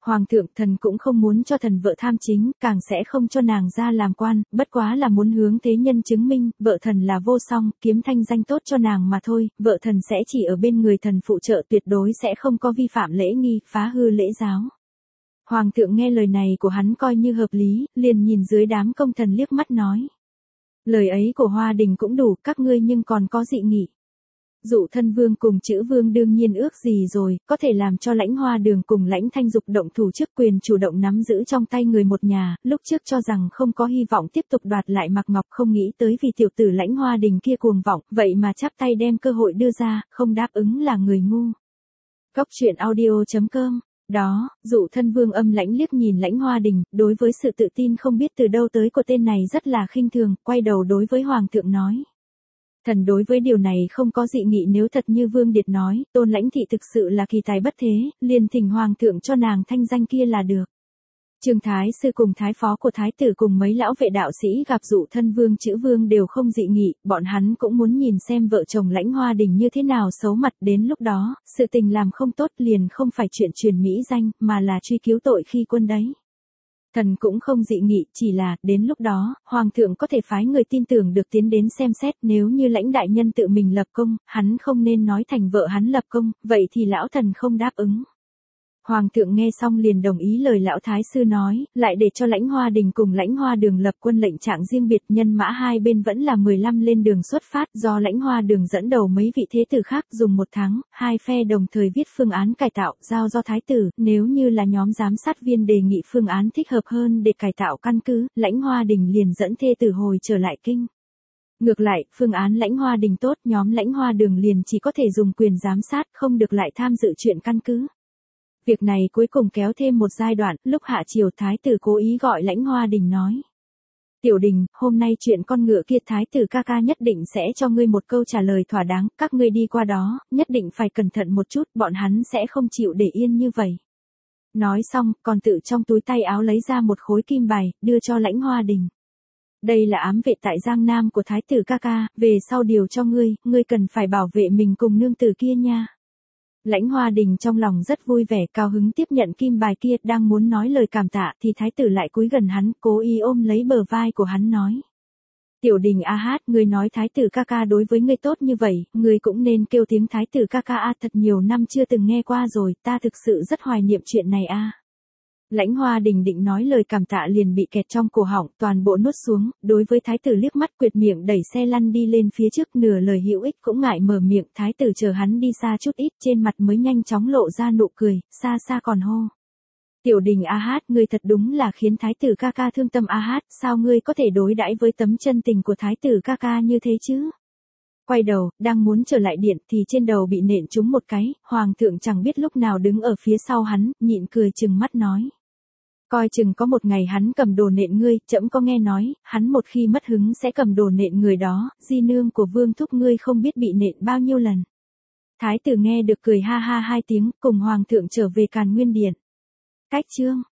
Hoàng thượng, thần cũng không muốn cho thần vợ tham chính, càng sẽ không cho nàng ra làm quan, bất quá là muốn hướng thế nhân chứng minh, vợ thần là vô song, kiếm thanh danh tốt cho nàng mà thôi, vợ thần sẽ chỉ ở bên người thần phụ trợ, tuyệt đối sẽ không có vi phạm lễ nghi, phá hư lễ giáo. Hoàng thượng nghe lời này của hắn coi như hợp lý, liền nhìn dưới đám công thần liếc mắt nói. Lời ấy của Hoa Đình cũng đủ, các ngươi nhưng còn có dị nghị. Dụ thân vương cùng chữ vương đương nhiên ước gì rồi, có thể làm cho Lãnh Hoa Đường cùng Lãnh Thanh Dục động thủ chức quyền chủ động nắm giữ trong tay người một nhà, lúc trước cho rằng không có hy vọng tiếp tục đoạt lại Mạc Ngọc, không nghĩ tới vì tiểu tử Lãnh Hoa Đình kia cuồng vọng, vậy mà chắp tay đem cơ hội đưa ra, không đáp ứng là người ngu. Góc truyện audio.com. Đó, Dụ thân vương âm lãnh liếc nhìn Lãnh Hoa Đình, đối với sự tự tin không biết từ đâu tới của tên này rất là khinh thường, quay đầu đối với Hoàng thượng nói. Thần đối với điều này không có dị nghị, nếu thật như Vương Điệt nói, Tôn Lãnh Thị thực sự là kỳ tài bất thế, liền thỉnh Hoàng thượng cho nàng thanh danh kia là được. Trương Thái Sư cùng Thái Phó của Thái tử cùng mấy lão vệ đạo sĩ gặp Dụ thân vương chữ vương đều không dị nghị, bọn hắn cũng muốn nhìn xem vợ chồng Lãnh Hoa Đình như thế nào xấu mặt, đến lúc đó, sự tình làm không tốt liền không phải chuyện truyền mỹ danh, mà là truy cứu tội khi quân đấy. Thần cũng không dị nghị, chỉ là, đến lúc đó, Hoàng thượng có thể phái người tin tưởng được tiến đến xem xét, nếu như Lãnh đại nhân tự mình lập công, hắn không nên nói thành vợ hắn lập công, vậy thì lão thần không đáp ứng. Hoàng thượng nghe xong liền đồng ý lời lão thái sư nói, lại để cho Lãnh Hoa Đình cùng Lãnh Hoa Đường lập quân lệnh trạng riêng biệt, nhân mã hai bên vẫn là 15 lên đường xuất phát, do Lãnh Hoa Đường dẫn đầu mấy vị thế tử khác, dùng 1 tháng, hai phe đồng thời viết phương án cải tạo, giao do thái tử, nếu như là nhóm giám sát viên đề nghị phương án thích hợp hơn để cải tạo căn cứ, Lãnh Hoa Đình liền dẫn thê tử hồi trở lại kinh. Ngược lại, phương án Lãnh Hoa Đình tốt, nhóm Lãnh Hoa Đường liền chỉ có thể dùng quyền giám sát, không được lại tham dự chuyện căn cứ. Việc này cuối cùng kéo thêm một giai đoạn, lúc hạ triều thái tử cố ý gọi Lãnh Hoa Đình nói. Tiểu Đình, hôm nay chuyện con ngựa kia thái tử ca ca nhất định sẽ cho ngươi một câu trả lời thỏa đáng, các ngươi đi qua đó, nhất định phải cẩn thận một chút, bọn hắn sẽ không chịu để yên như vậy. Nói xong, còn tự trong túi tay áo lấy ra một khối kim bài, đưa cho Lãnh Hoa Đình. Đây là ám vệ tại Giang Nam của thái tử ca ca, về sau điều cho ngươi cần phải bảo vệ mình cùng nương tử kia nha. Lãnh Hoa Đình trong lòng rất vui vẻ, cao hứng tiếp nhận kim bài kia, đang muốn nói lời cảm tạ thì thái tử lại cúi gần hắn, cố ý ôm lấy bờ vai của hắn nói. Tiểu Đình a hát, ngươi nói thái tử ca ca đối với ngươi tốt như vậy, ngươi cũng nên kêu tiếng thái tử ca ca a, thật nhiều năm chưa từng nghe qua rồi, ta thực sự rất hoài niệm chuyện này a. Lãnh Hoa Đình định nói lời cảm tạ liền bị kẹt trong cổ họng, toàn bộ nuốt xuống, đối với thái tử liếc mắt quyệt miệng đẩy xe lăn đi lên phía trước, nửa lời hữu ích cũng ngại mở miệng, thái tử chờ hắn đi xa chút ít, trên mặt mới nhanh chóng lộ ra nụ cười, xa xa còn hô. Tiểu Đình a hát, ngươi thật đúng là khiến thái tử ca ca thương tâm a hát, sao ngươi có thể đối đãi với tấm chân tình của thái tử ca ca như thế chứ? Quay đầu, đang muốn trở lại điện thì trên đầu bị nện trúng một cái, Hoàng thượng chẳng biết lúc nào đứng ở phía sau hắn, nhịn cười chừng mắt nói. Coi chừng có một ngày hắn cầm đồ nện ngươi, trẫm có nghe nói, hắn một khi mất hứng sẽ cầm đồ nện người đó, di nương của vương thúc ngươi không biết bị nện bao nhiêu lần. Thái tử nghe được cười ha ha 2 tiếng, cùng Hoàng thượng trở về Càn Nguyên Điện. Cách chương